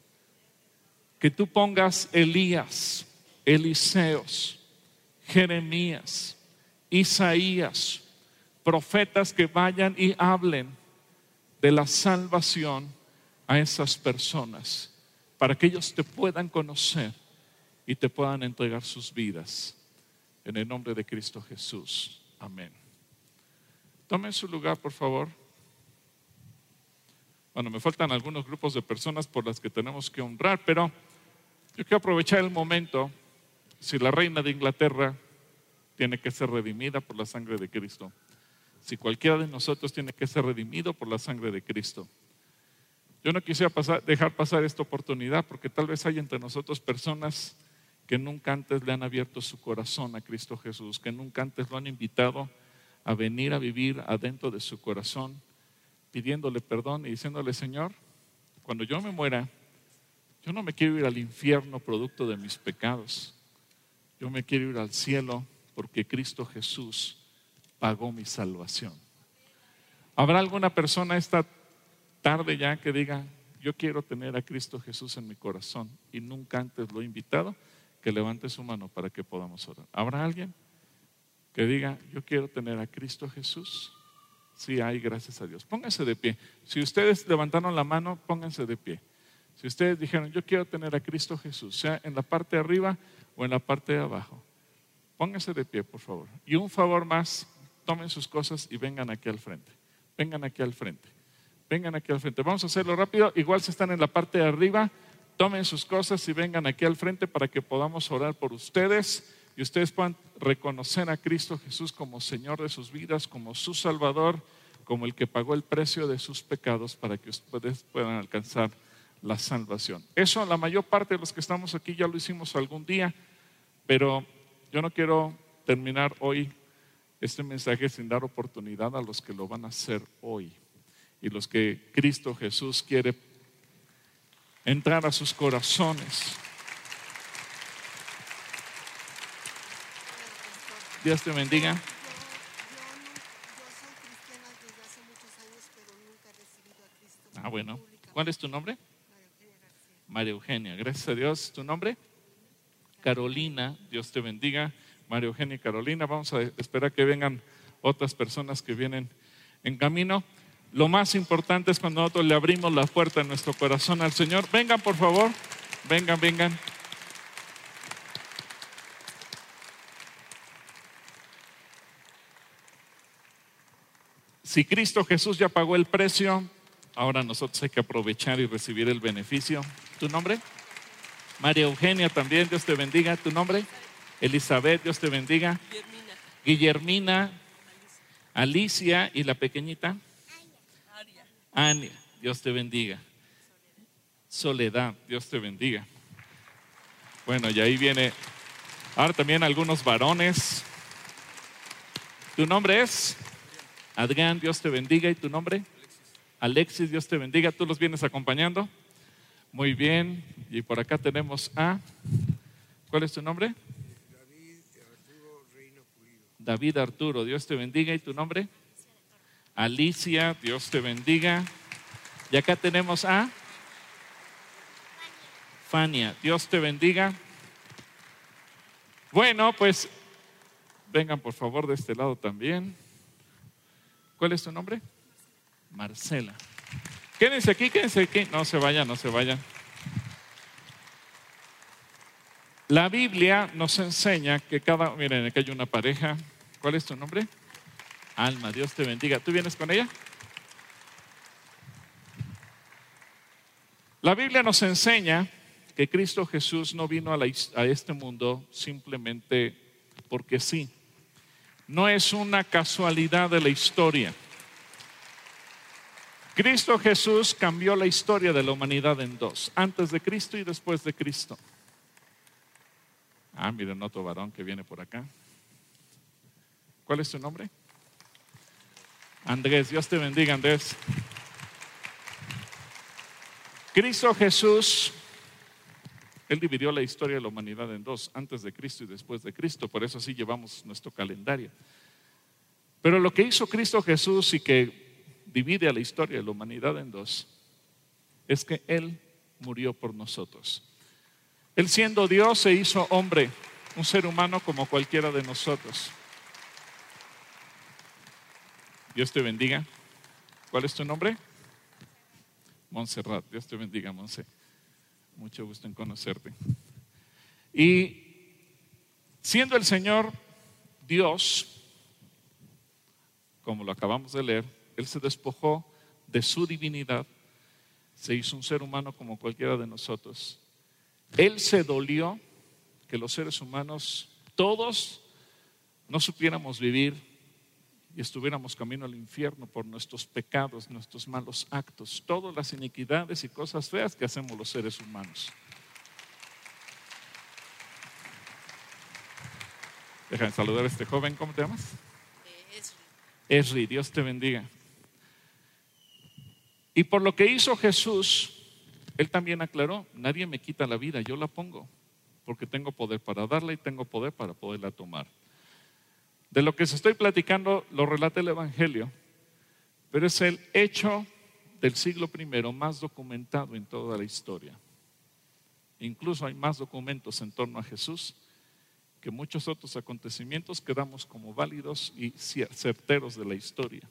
Que tú pongas Elías, Eliseos, Jeremías, Isaías, profetas que vayan y hablen de la salvación a esas personas, para que ellos te puedan conocer y te puedan entregar sus vidas. en el nombre de Cristo Jesús. Amén. Tomen su lugar, por favor. Bueno, me faltan algunos grupos de personas por las que tenemos que honrar, pero yo quiero aprovechar el momento. Si la reina de Inglaterra tiene que ser redimida por la sangre de Cristo, si cualquiera de nosotros tiene que ser redimido por la sangre de Cristo, yo no quisiera dejar pasar esta oportunidad, porque tal vez hay entre nosotros personas que nunca antes le han abierto su corazón a Cristo Jesús, que nunca antes lo han invitado a venir a vivir adentro de su corazón, pidiéndole perdón y diciéndole: Señor, cuando yo me muera, yo no me quiero ir al infierno producto de mis pecados, yo me quiero ir al cielo porque Cristo Jesús pagó mi salvación. ¿Habrá alguna persona esta tarde ya que diga: yo quiero tener a Cristo Jesús en mi corazón y nunca antes lo he invitado? Que levante su mano para que podamos orar. ¿Habrá alguien que diga: yo quiero tener a Cristo Jesús? Sí hay, gracias a Dios. Pónganse de pie. Si ustedes levantaron la mano, pónganse de pie. Si ustedes dijeron: yo quiero tener a Cristo Jesús, sea en la parte de arriba o en la parte de abajo, pónganse de pie, por favor. Y un favor más, tomen sus cosas y vengan aquí al frente. Vengan aquí al frente. Vengan aquí al frente. Vamos a hacerlo rápido. Igual si están en la parte de arriba, tomen sus cosas y vengan aquí al frente para que podamos orar por ustedes y ustedes puedan reconocer a Cristo Jesús como Señor de sus vidas, como su Salvador, como el que pagó el precio de sus pecados para que ustedes puedan alcanzar la salvación. Eso la mayor parte de los que estamos aquí ya lo hicimos algún día, pero yo no quiero terminar hoy este mensaje sin dar oportunidad a los que lo van a hacer hoy y los que Cristo Jesús quiere entrar a sus corazones. Dios te bendiga. Yo soy cristiana desde hace muchos años, pero nunca he recibido a Cristo. Bueno. Públicamente. ¿Cuál es tu nombre? María Eugenia García. María Eugenia. Gracias a Dios. ¿Tu nombre? Carolina. Dios te bendiga. María Eugenia y Carolina. Vamos a esperar que vengan otras personas que vienen en camino. Lo más importante es cuando nosotros le abrimos la puerta en nuestro corazón al Señor. Vengan, por favor. Vengan, vengan. Si Cristo Jesús ya pagó el precio, ahora nosotros hay que aprovechar y recibir el beneficio. ¿Tu nombre? María Eugenia también, Dios te bendiga. ¿Tu nombre? Elizabeth, Dios te bendiga. Guillermina. Alicia y la pequeñita. Ania, Dios te bendiga. Soledad, Dios te bendiga. Bueno, y ahí viene ahora también algunos varones. ¿Tu nombre es? Adrián, Dios te bendiga. ¿Y tu nombre? Alexis, Dios te bendiga. ¿Tú los vienes acompañando? Muy bien. Y por acá tenemos a... ¿Cuál es tu nombre? David Arturo Reino Pulido. David Arturo, Dios te bendiga. ¿Y tu nombre? Alicia, Dios te bendiga. Y acá tenemos a Fania, Dios te bendiga. Bueno, pues vengan por favor de este lado también. ¿Cuál es tu nombre? Marcela. Quédense aquí, quédense aquí. No se vayan, no se vayan. La Biblia nos enseña que miren, aquí hay una pareja. ¿Cuál es tu nombre? Alma, Dios te bendiga. ¿Tú vienes con ella? La Biblia nos enseña que Cristo Jesús no vino a este mundo simplemente porque sí. No es una casualidad de la historia. Cristo Jesús cambió la historia de la humanidad en dos: antes de Cristo y después de Cristo. Miren otro varón que viene por acá. ¿Cuál es tu nombre? Andrés, Dios te bendiga, Andrés. Cristo Jesús, Él dividió la historia de la humanidad en dos: antes de Cristo y después de Cristo. Por eso así llevamos nuestro calendario. Pero lo que hizo Cristo Jesús y que divide a la historia de la humanidad en dos es que Él murió por nosotros. Él, siendo Dios, se hizo hombre, un ser humano como cualquiera de nosotros. Dios te bendiga. ¿Cuál es tu nombre? Montserrat. Dios te bendiga, Monse. Mucho gusto en conocerte. Y siendo el Señor Dios, como lo acabamos de leer, Él se despojó de su divinidad, se hizo un ser humano como cualquiera de nosotros. Él se dolió que los seres humanos, todos, no supiéramos vivir y estuviéramos camino al infierno por nuestros pecados, nuestros malos actos, todas las iniquidades y cosas feas que hacemos los seres humanos. Déjame saludar a este joven. ¿Cómo te llamas? Esri, Dios te bendiga. Y por lo que hizo Jesús, Él también aclaró: nadie me quita la vida, yo la pongo, porque tengo poder para darla y tengo poder para poderla tomar. De lo que se estoy platicando lo relata el Evangelio, pero es el hecho del siglo I más documentado en toda la historia. Incluso hay más documentos en torno a Jesús que muchos otros acontecimientos que damos como válidos y certeros de la historia.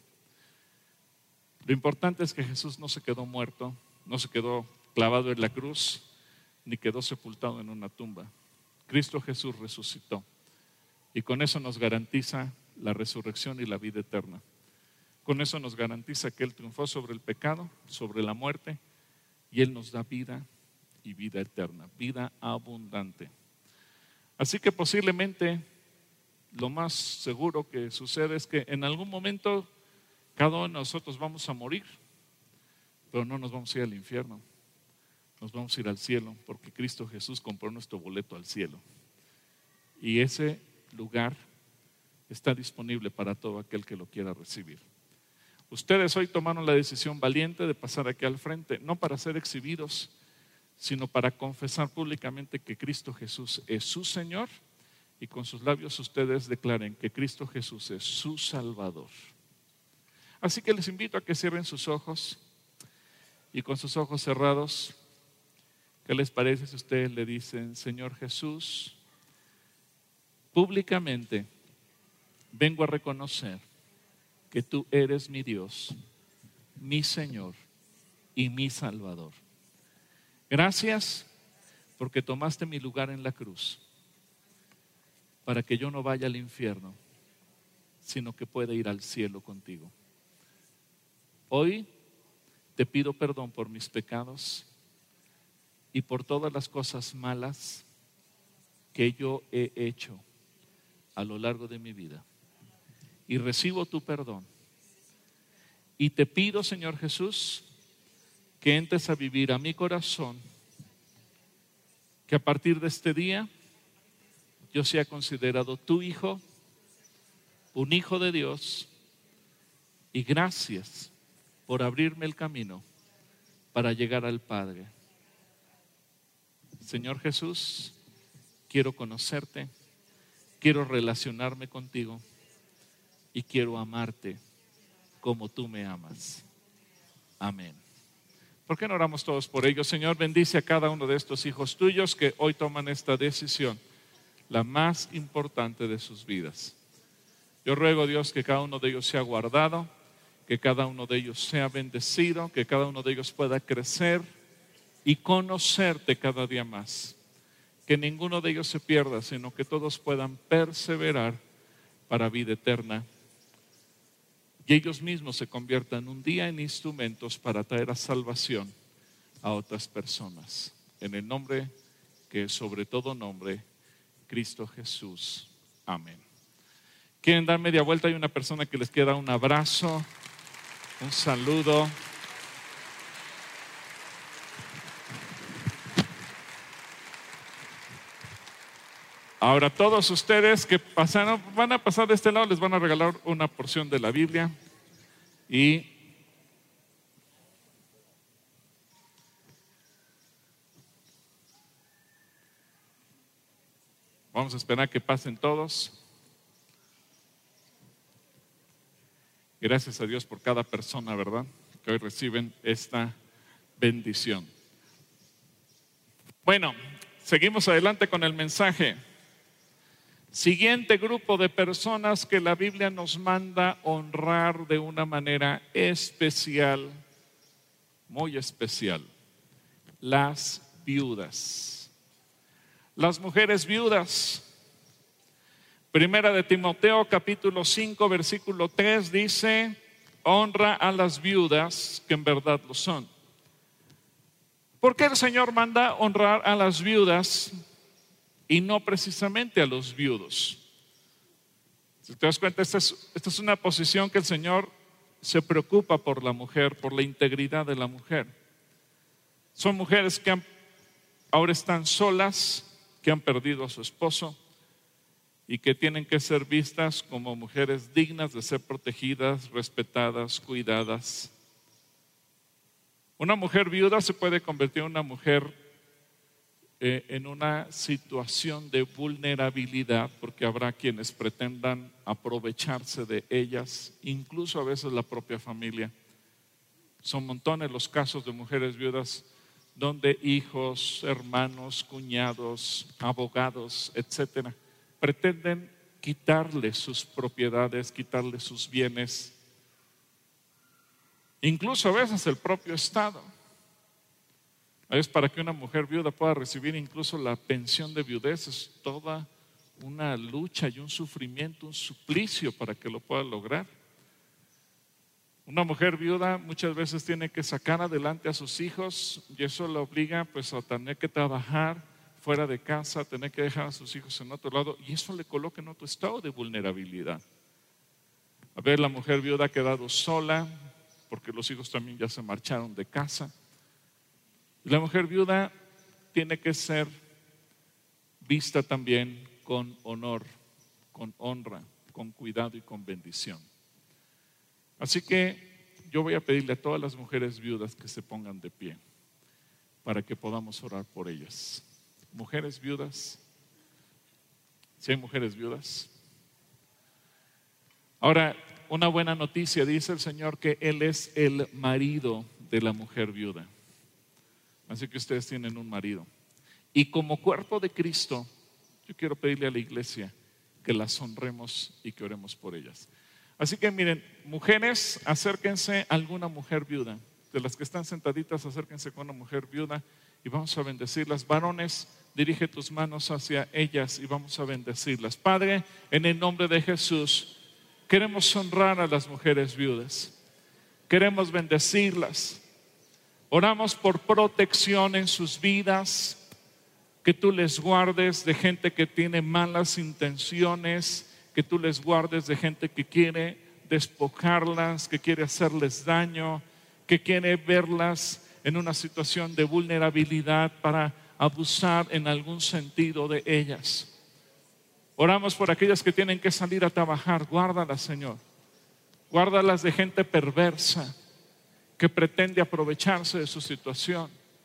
Lo importante es que Jesús no se quedó muerto, no se quedó clavado en la cruz, ni quedó sepultado en una tumba. Cristo Jesús resucitó y con eso nos garantiza la resurrección y la vida eterna. Con eso nos garantiza que Él triunfó sobre el pecado, sobre la muerte, y Él nos da vida y vida eterna, vida abundante. Así que posiblemente lo más seguro que sucede es que en algún momento cada uno de nosotros vamos a morir, pero no nos vamos a ir al infierno, nos vamos a ir al cielo, porque Cristo Jesús compró nuestro boleto al cielo. Y ese lugar está disponible para todo aquel que lo quiera recibir. Ustedes hoy tomaron la decisión valiente de pasar aquí al frente, no para ser exhibidos, sino para confesar públicamente que Cristo Jesús es su Señor, y con sus labios ustedes declaren que Cristo Jesús es su Salvador. Así que les invito a que cierren sus ojos y con sus ojos cerrados, ¿qué les parece si ustedes le dicen: Señor Jesús, públicamente vengo a reconocer que tú eres mi Dios, mi Señor y mi Salvador? Gracias porque tomaste mi lugar en la cruz para que yo no vaya al infierno, sino que pueda ir al cielo contigo. Hoy te pido perdón por mis pecados y por todas las cosas malas que yo he hecho a lo largo de mi vida. Y recibo tu perdón. Y te pido, Señor Jesús, que entres a vivir a mi corazón, que a partir de este día yo sea considerado tu hijo, un hijo de Dios, y gracias por abrirme el camino para llegar al Padre. Señor Jesús, quiero conocerte, quiero relacionarme contigo y quiero amarte como tú me amas. Amén. ¿Por qué no oramos todos por ellos? Señor, bendice a cada uno de estos hijos tuyos que hoy toman esta decisión, la más importante de sus vidas. Yo ruego, Dios, que cada uno de ellos sea guardado, que cada uno de ellos sea bendecido, que cada uno de ellos pueda crecer y conocerte cada día más. Que ninguno de ellos se pierda, sino que todos puedan perseverar para vida eterna. Y ellos mismos se conviertan un día en instrumentos para traer a salvación a otras personas. En el nombre que es sobre todo nombre, Cristo Jesús. Amén. ¿Quieren dar media vuelta? Hay una persona que les quiere dar un abrazo, un saludo. Ahora todos ustedes que pasaron, van a pasar de este lado, les van a regalar una porción de la Biblia y vamos a esperar que pasen todos. Gracias a Dios por cada persona, ¿verdad?, que hoy reciben esta bendición. Bueno, seguimos adelante con el mensaje. Siguiente grupo de personas que la Biblia nos manda honrar de una manera especial, muy especial: las viudas. Las mujeres viudas. Primera de Timoteo capítulo 5 versículo 3 dice: honra a las viudas que en verdad lo son. ¿Por qué el Señor manda honrar a las viudas y no precisamente a los viudos? Si te das cuenta, esta es una posición que el Señor se preocupa por la mujer, por la integridad de la mujer. Son mujeres que ahora están solas, que han perdido a su esposo y que tienen que ser vistas como mujeres dignas de ser protegidas, respetadas, cuidadas. Una mujer viuda se puede convertir en una mujer en una situación de vulnerabilidad, porque habrá quienes pretendan aprovecharse de ellas, incluso a veces la propia familia. Son montones los casos de mujeres viudas donde hijos, hermanos, cuñados, abogados, etcétera, pretenden quitarle sus propiedades, quitarle sus bienes, incluso a veces el propio Estado. Es para que una mujer viuda pueda recibir incluso la pensión de viudez, es toda una lucha y un sufrimiento, un suplicio para que lo pueda lograr. Una mujer viuda muchas veces tiene que sacar adelante a sus hijos y eso la obliga pues a tener que trabajar fuera de casa, a tener que dejar a sus hijos en otro lado, y eso le coloca en otro estado de vulnerabilidad. A ver, la mujer viuda ha quedado sola porque los hijos también ya se marcharon de casa. La mujer viuda tiene que ser vista también con honor, con honra, con cuidado y con bendición. Así que yo voy a pedirle a todas las mujeres viudas que se pongan de pie para que podamos orar por ellas. Mujeres viudas, ¿sí hay mujeres viudas? Ahora, una buena noticia, dice el Señor que Él es el marido de la mujer viuda. Así que ustedes tienen un marido. Y como cuerpo de Cristo, yo quiero pedirle a la iglesia que las honremos y que oremos por ellas. Así que miren, mujeres, acérquense a alguna mujer viuda. De las que están sentaditas, acérquense con una mujer viuda y vamos a bendecirlas. Varones, dirige tus manos hacia ellas y vamos a bendecirlas. Padre, en el nombre de Jesús, queremos honrar a las mujeres viudas. Queremos bendecirlas. Oramos por protección en sus vidas, que tú les guardes de gente que tiene malas intenciones, que tú les guardes de gente que quiere despojarlas, que quiere hacerles daño, que quiere verlas en una situación de vulnerabilidad para abusar en algún sentido de ellas. Oramos por aquellas que tienen que salir a trabajar. Guárdalas, Señor. Guárdalas de gente perversa que pretende aprovecharse de su situación.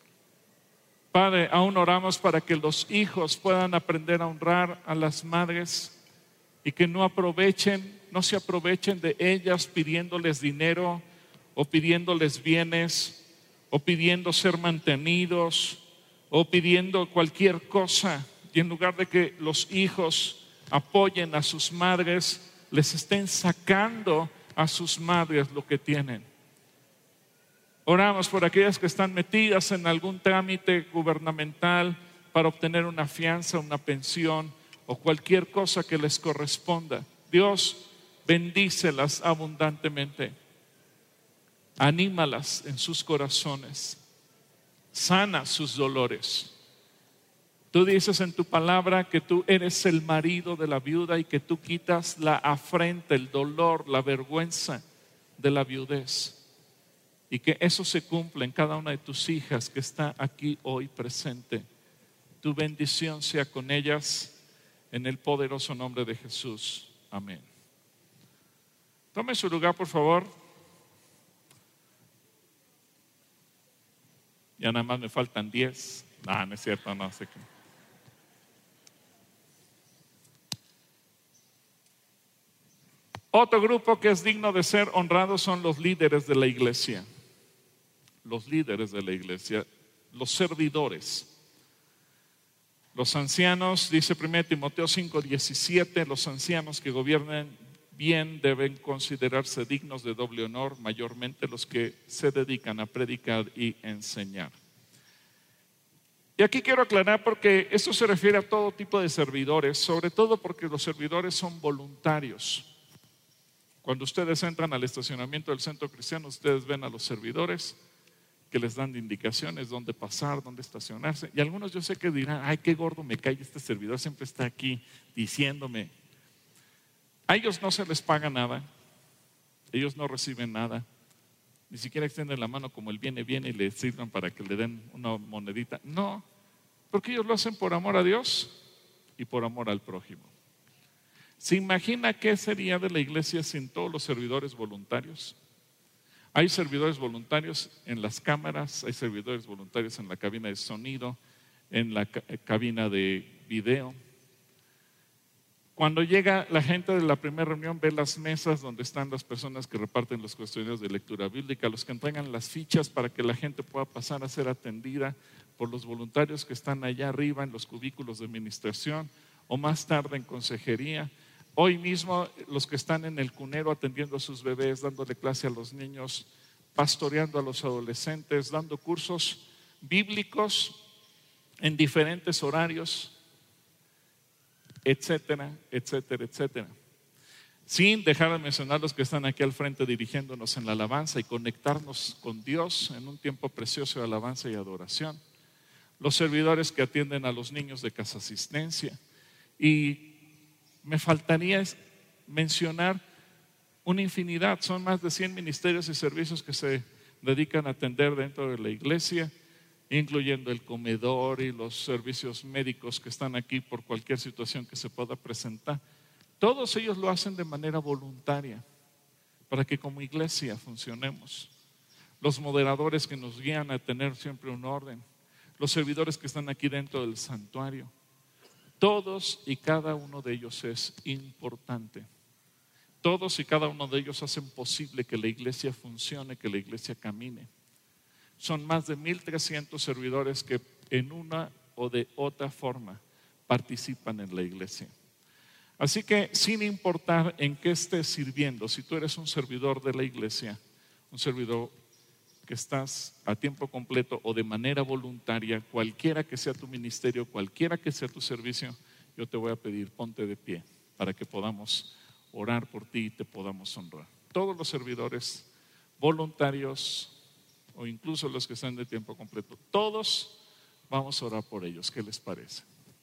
Padre, aún oramos para que los hijos puedan aprender a honrar a las madres y que no se aprovechen de ellas pidiéndoles dinero o pidiéndoles bienes o pidiendo ser mantenidos o pidiendo cualquier cosa, y en lugar de que los hijos apoyen a sus madres, les estén sacando a sus madres lo que tienen. Oramos por aquellas que están metidas en algún trámite gubernamental para obtener una fianza, una pensión o cualquier cosa que les corresponda. Dios, bendícelas abundantemente. Anímalas en sus corazones. Sana sus dolores. Tú dices en tu palabra que tú eres el marido de la viuda y que tú quitas la afrenta, el dolor, la vergüenza de la viudez. Y que eso se cumpla en cada una de tus hijas que está aquí hoy presente. Tu bendición sea con ellas en el poderoso nombre de Jesús. Amén. Tome su lugar, por favor. Ya nada más me faltan 10. No es cierto, no sé qué. Otro grupo que es digno de ser honrado son los líderes de la iglesia. Los líderes de la iglesia, los servidores. Los ancianos, dice 1 Timoteo 5:17, los ancianos que gobiernen bien deben considerarse dignos de doble honor, mayormente los que se dedican a predicar y enseñar. Y aquí quiero aclarar porque esto se refiere a todo tipo de servidores, sobre todo porque los servidores son voluntarios. Cuando ustedes entran al estacionamiento del centro cristiano, ustedes ven a los servidores que les dan indicaciones dónde pasar, dónde estacionarse. Y algunos yo sé que dirán, ay, qué gordo me cae este servidor, siempre está aquí diciéndome. A ellos no se les paga nada, ellos no reciben nada, ni siquiera extienden la mano como el viene y le sirvan para que le den una monedita. No, porque ellos lo hacen por amor a Dios y por amor al prójimo. ¿Se imagina qué sería de la iglesia sin todos los servidores voluntarios? Hay servidores voluntarios en las cámaras, hay servidores voluntarios en la cabina de sonido, en la cabina de video. Cuando llega la gente de la primera reunión, ve las mesas donde están las personas que reparten los cuestionarios de lectura bíblica, los que entregan las fichas para que la gente pueda pasar a ser atendida por los voluntarios que están allá arriba en los cubículos de administración o más tarde en consejería. Hoy mismo los que están en el cunero atendiendo a sus bebés, dándole clase a los niños, pastoreando a los adolescentes, dando cursos bíblicos en diferentes horarios, etcétera, etcétera, etcétera. Sin dejar de mencionar los que están aquí al frente dirigiéndonos en la alabanza y conectarnos con Dios en un tiempo precioso de alabanza y adoración. Los servidores que atienden a los niños de casa asistencia. Y me faltaría mencionar una infinidad, son más de 100 ministerios y servicios que se dedican a atender dentro de la iglesia, incluyendo el comedor y los servicios médicos que están aquí por cualquier situación que se pueda presentar. Todos ellos lo hacen de manera voluntaria para que como iglesia funcionemos. Los moderadores que nos guían a tener siempre un orden, los servidores que están aquí dentro del santuario. Todos y cada uno de ellos es importante. Todos y cada uno de ellos hacen posible que la iglesia funcione, que la iglesia camine. Son más de 1,300 servidores que en una o de otra forma participan en la iglesia. Así que sin importar en qué estés sirviendo, si tú eres un servidor de la iglesia, un servidor que estás a tiempo completo o de manera voluntaria, cualquiera que sea tu ministerio, cualquiera que sea tu servicio, yo te voy a pedir, ponte de pie para que podamos orar por ti y te podamos honrar. Todos los servidores voluntarios o incluso los que están de tiempo completo, todos vamos a orar por ellos. ¿Qué les parece?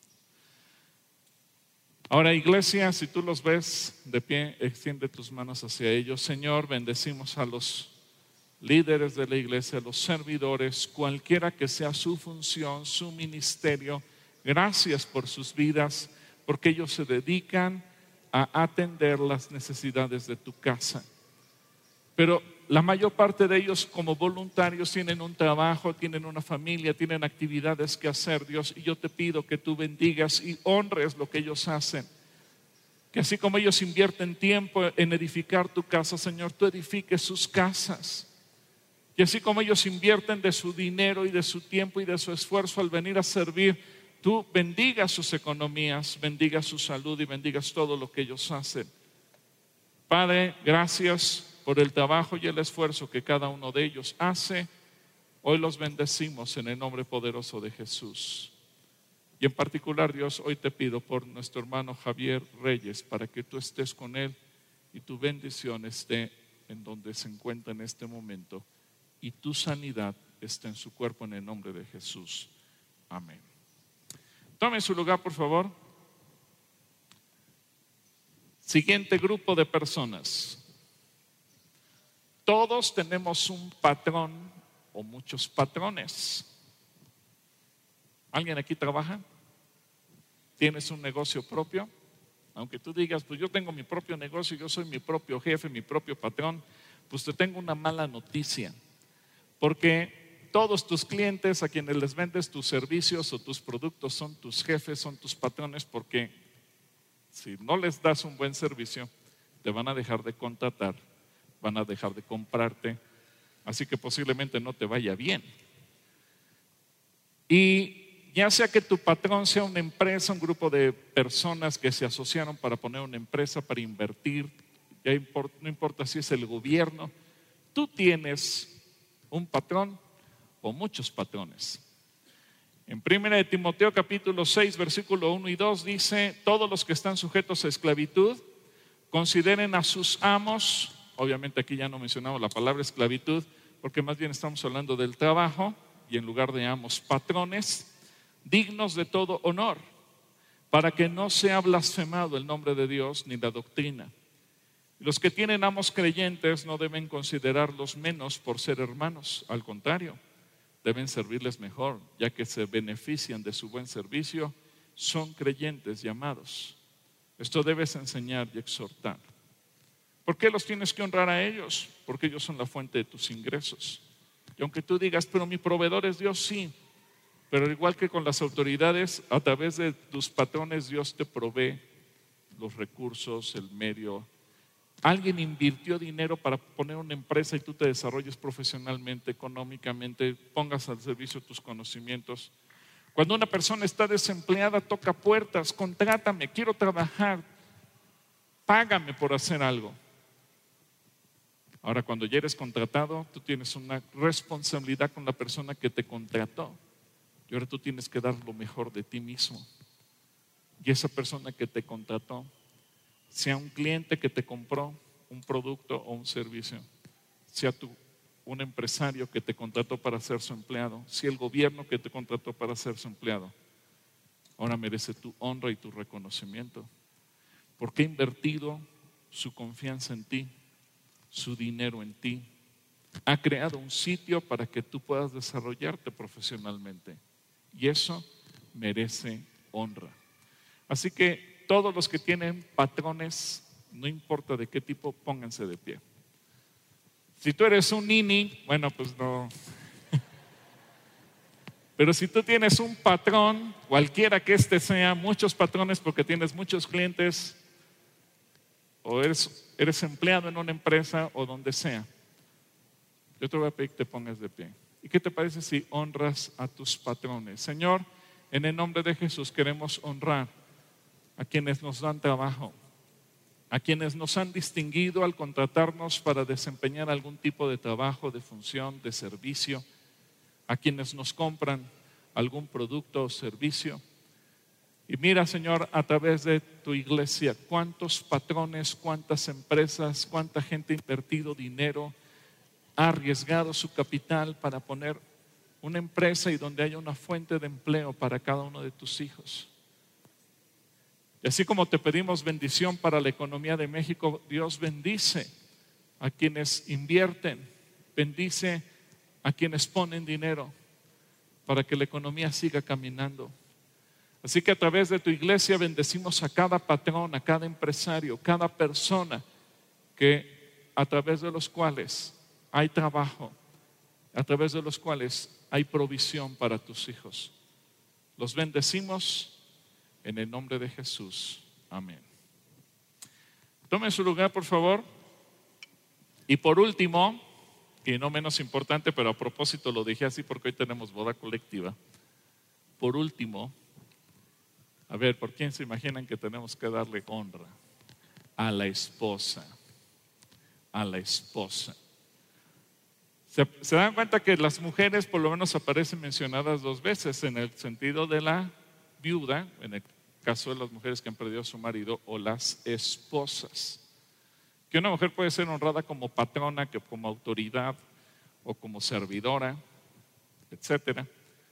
Ahora, iglesia, si tú los ves de pie, extiende tus manos hacia ellos. Señor, bendecimos a los líderes de la iglesia, los servidores, cualquiera que sea su función, su ministerio. Gracias por sus vidas, porque ellos se dedican a atender las necesidades de tu casa. Pero la mayor parte de ellos como voluntarios tienen un trabajo, tienen una familia, tienen actividades que hacer, Dios, y yo te pido que tú bendigas y honres lo que ellos hacen. Que así como ellos invierten tiempo en edificar tu casa, Señor, tú edifiques sus casas. Y así como ellos invierten de su dinero y de su tiempo y de su esfuerzo al venir a servir, tú bendigas sus economías, bendigas su salud y bendigas todo lo que ellos hacen. Padre, gracias por el trabajo y el esfuerzo que cada uno de ellos hace. Hoy los bendecimos en el nombre poderoso de Jesús. Y en particular, Dios, hoy te pido por nuestro hermano Javier Reyes, para que tú estés con él y tu bendición esté en donde se encuentra en este momento y tu sanidad esté en su cuerpo en el nombre de Jesús. Amén. Tome su lugar, por favor. Siguiente grupo de personas. Todos tenemos un patrón o muchos patrones. ¿Alguien aquí trabaja? ¿Tienes un negocio propio? Aunque tú digas, pues yo tengo mi propio negocio, yo soy mi propio jefe, mi propio patrón, pues te tengo una mala noticia. Porque todos tus clientes a quienes les vendes tus servicios o tus productos son tus jefes, son tus patrones, porque si no les das un buen servicio, te van a dejar de contratar, van a dejar de comprarte, así que posiblemente no te vaya bien. Y ya sea que tu patrón sea una empresa, un grupo de personas que se asociaron para poner una empresa, para invertir, no importa si es el gobierno, tú tienes un patrón o muchos patrones. En 1 de Timoteo capítulo 6, versículo 1 y 2 dice: todos los que están sujetos a esclavitud, consideren a sus amos. Obviamente aquí ya no mencionamos la palabra esclavitud, porque más bien estamos hablando del trabajo, y en lugar de amos, patrones, dignos de todo honor, para que no sea blasfemado el nombre de Dios ni la doctrina. Los que tienen amos creyentes no deben considerarlos menos por ser hermanos, al contrario, deben servirles mejor, ya que se benefician de su buen servicio, son creyentes llamados. Esto debes enseñar y exhortar. ¿Por qué los tienes que honrar a ellos? Porque ellos son la fuente de tus ingresos. Y aunque tú digas, pero mi proveedor es Dios, sí, pero igual que con las autoridades, a través de tus patrones Dios te provee los recursos, el medio. Alguien invirtió dinero para poner una empresa y tú te desarrolles profesionalmente, económicamente, pongas al servicio tus conocimientos. Cuando una persona está desempleada, toca puertas: contrátame, quiero trabajar, págame por hacer algo. Ahora, cuando ya eres contratado, tú tienes una responsabilidad con la persona que te contrató. Y ahora tú tienes que dar lo mejor de ti mismo. Y esa persona que te contrató, sea un cliente que te compró un producto o un servicio, sea un empresario que te contrató para ser su empleado, sea el gobierno que te contrató para ser su empleado, ahora merece tu honra y tu reconocimiento, porque ha invertido su confianza en ti, su dinero en ti, ha creado un sitio para que tú puedas desarrollarte profesionalmente, y eso merece honra. Así que todos los que tienen patrones, no importa de qué tipo, pónganse de pie. Si tú eres un nini, bueno, pues no. Pero si tú tienes un patrón, cualquiera que este sea, muchos patrones porque tienes muchos clientes, o eres empleado en una empresa o donde sea, yo te voy a pedir que te pongas de pie. ¿Y qué te parece si honras a tus patrones? Señor, en el nombre de Jesús queremos honrar a quienes nos dan trabajo, a quienes nos han distinguido al contratarnos para desempeñar algún tipo de trabajo, de función, de servicio, a quienes nos compran algún producto o servicio. Y mira, Señor, a través de tu iglesia, cuántos patrones, cuántas empresas, cuánta gente ha invertido dinero, ha arriesgado su capital para poner una empresa y donde haya una fuente de empleo para cada uno de tus hijos. Y así como te pedimos bendición para la economía de México, Dios bendice a quienes invierten, bendice a quienes ponen dinero para que la economía siga caminando. Así que a través de tu iglesia bendecimos a cada patrón, a cada empresario, cada persona que a través de los cuales hay trabajo, a través de los cuales hay provisión para tus hijos. Los bendecimos en el nombre de Jesús. Amén. Tomen su lugar, por favor. Y por último, y no menos importante, pero a propósito lo dije así porque hoy tenemos boda colectiva. Por último, a ver, ¿por quién se imaginan que tenemos que darle honra? A la esposa. A la esposa. ¿Se dan cuenta que las mujeres por lo menos aparecen mencionadas 2 veces en el sentido de la viuda, en el caso de las mujeres que han perdido a su marido, o las esposas? Que una mujer puede ser honrada como patrona, que como autoridad o como servidora, etcétera.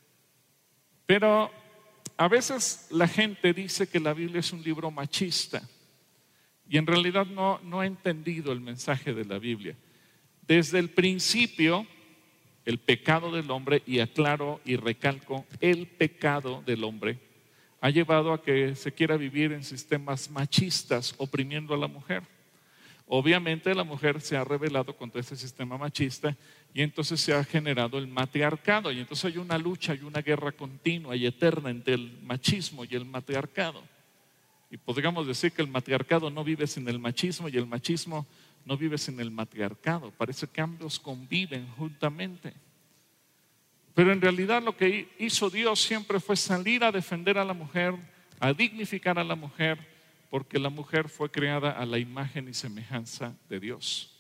Pero a veces la gente dice que la Biblia es un libro machista y en realidad no ha entendido el mensaje de la Biblia. Desde el principio, el pecado del hombre, y aclaro y recalco, el pecado del hombre ha llevado a que se quiera vivir en sistemas machistas, oprimiendo a la mujer. Obviamente la mujer se ha rebelado contra ese sistema machista y entonces se ha generado el matriarcado, y entonces hay una lucha y una guerra continua y eterna entre el machismo y el matriarcado. Y podríamos decir que el matriarcado no vive sin el machismo y el machismo no vive sin el matriarcado. Parece que ambos conviven juntamente. Pero en realidad lo que hizo Dios siempre fue salir a defender a la mujer, a dignificar a la mujer, porque la mujer fue creada a la imagen y semejanza de Dios.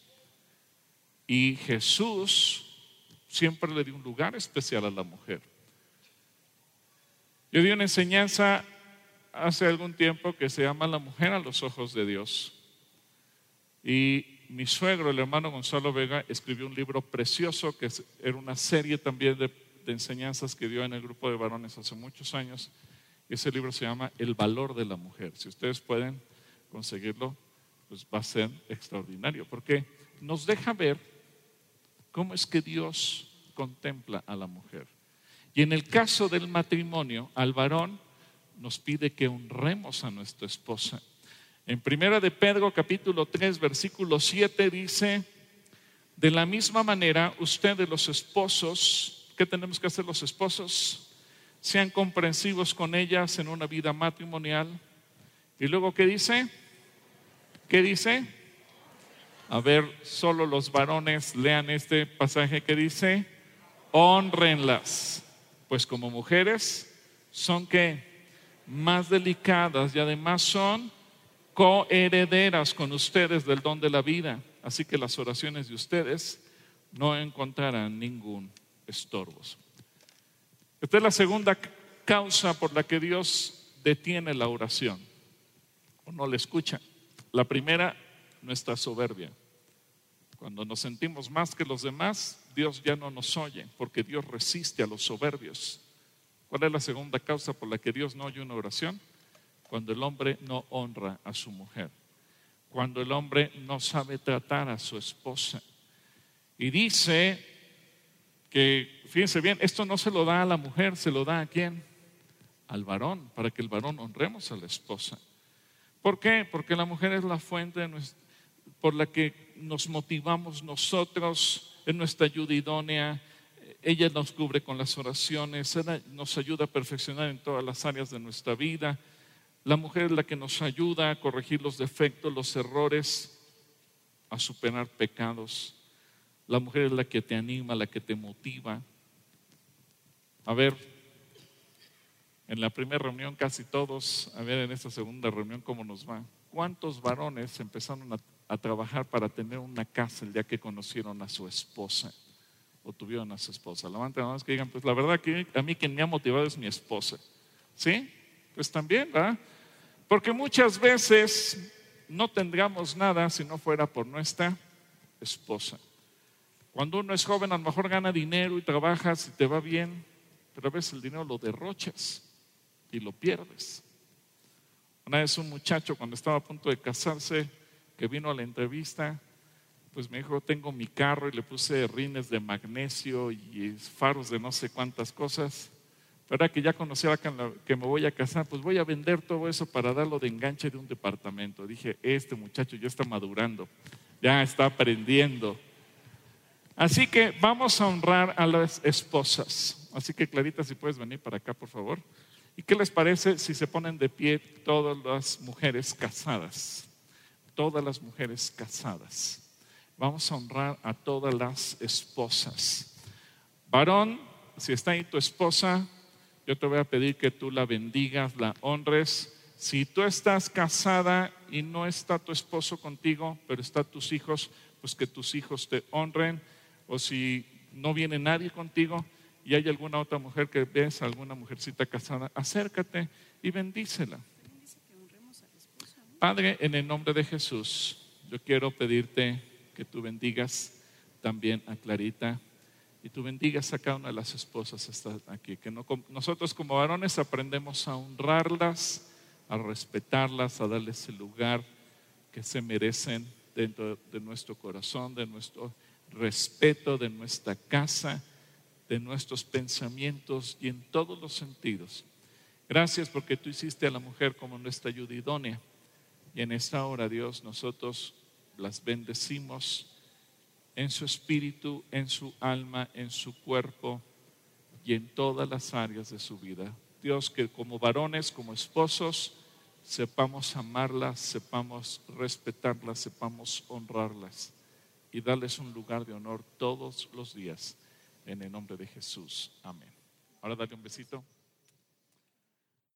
Y Jesús siempre le dio un lugar especial a la mujer. Yo di una enseñanza hace algún tiempo que se llama La mujer a los ojos de Dios. Y mi suegro, el hermano Gonzalo Vega, escribió un libro precioso que era una serie también de enseñanzas que dio en el grupo de varones hace muchos años. Ese libro se llama El valor de la mujer. Si ustedes pueden conseguirlo, pues va a ser extraordinario, porque nos deja ver cómo es que Dios contempla a la mujer. Y en el caso del matrimonio, al varón nos pide que honremos a nuestra esposa. En 1 de Pedro capítulo 3 versículo 7 dice: de la misma manera ustedes los esposos, ¿qué tenemos que hacer los esposos? Sean comprensivos con ellas en una vida matrimonial. Y luego, ¿qué dice? ¿Qué dice? A ver, solo los varones lean este pasaje que dice: hónrenlas, pues como mujeres son que más delicadas y además son coherederas con ustedes del don de la vida. Así que las oraciones de ustedes no encontrarán ningún estorbo. Esta es la segunda causa por la que Dios detiene la oración o no la escucha. La primera, nuestra soberbia. Cuando nos sentimos más que los demás, Dios ya no nos oye, porque Dios resiste a los soberbios. ¿Cuál es la segunda causa por la que Dios no oye una oración? Cuando el hombre no honra a su mujer, cuando el hombre no sabe tratar a su esposa. Y dice que, fíjense bien, esto no se lo da a la mujer, se lo da ¿a quién? Al varón, para que el varón honremos a la esposa. ¿Por qué? Porque la mujer es la fuente por la que nos motivamos nosotros, en nuestra ayuda idónea. Ella nos cubre con las oraciones, ella nos ayuda a perfeccionar en todas las áreas de nuestra vida. La mujer es la que nos ayuda a corregir los defectos, los errores, a superar pecados. La mujer es la que te anima, la que te motiva. A ver, en la primera reunión casi todos, a ver en esta segunda reunión cómo nos va. ¿Cuántos varones empezaron a trabajar para tener una casa el día que conocieron a su esposa o tuvieron a su esposa? Levanten las manos que digan, pues la verdad que a mí quien me ha motivado es mi esposa. ¿Sí? Pues también, ¿verdad? Porque muchas veces no tendríamos nada si no fuera por nuestra esposa. Cuando uno es joven a lo mejor gana dinero y trabajas y te va bien, pero a veces el dinero lo derrochas y lo pierdes. Una vez un muchacho cuando estaba a punto de casarse, que vino a la entrevista, pues me dijo, tengo mi carro y le puse rines de magnesio y faros de no sé cuántas cosas. Pero ahora que ya conocía que me voy a casar, pues voy a vender todo eso para darlo de enganche de un departamento. Dije, este muchacho ya está madurando, ya está aprendiendo. Así que vamos a honrar a las esposas. Así que Clarita, si puedes venir para acá, por favor. ¿Y qué les parece si se ponen de pie todas las mujeres casadas? Todas las mujeres casadas. Vamos a honrar a todas las esposas. Varón, si está ahí tu esposa, yo te voy a pedir que tú la bendigas, la honres. Si tú estás casada y no está tu esposo contigo, pero están tus hijos, pues que tus hijos te honren. O si no viene nadie contigo y hay alguna otra mujer que ves, alguna mujercita casada, acércate y bendícela. Padre, en el nombre de Jesús, yo quiero pedirte que tú bendigas también a Clarita y tú bendigas a cada una de las esposas que están aquí. Que nosotros como varones aprendemos a honrarlas, a respetarlas, a darles el lugar que se merecen dentro de nuestro corazón, de nuestro respeto, de nuestra casa, de nuestros pensamientos y en todos los sentidos. Gracias porque tú hiciste a la mujer como nuestra ayuda idónea. Y en esta hora, Dios, nosotros las bendecimos en su espíritu, en su alma, en su cuerpo y en todas las áreas de su vida. Dios, que como varones, como esposos, sepamos amarlas, sepamos respetarlas, sepamos honrarlas y darles un lugar de honor todos los días. En el nombre de Jesús. Amén. Ahora dale un besito.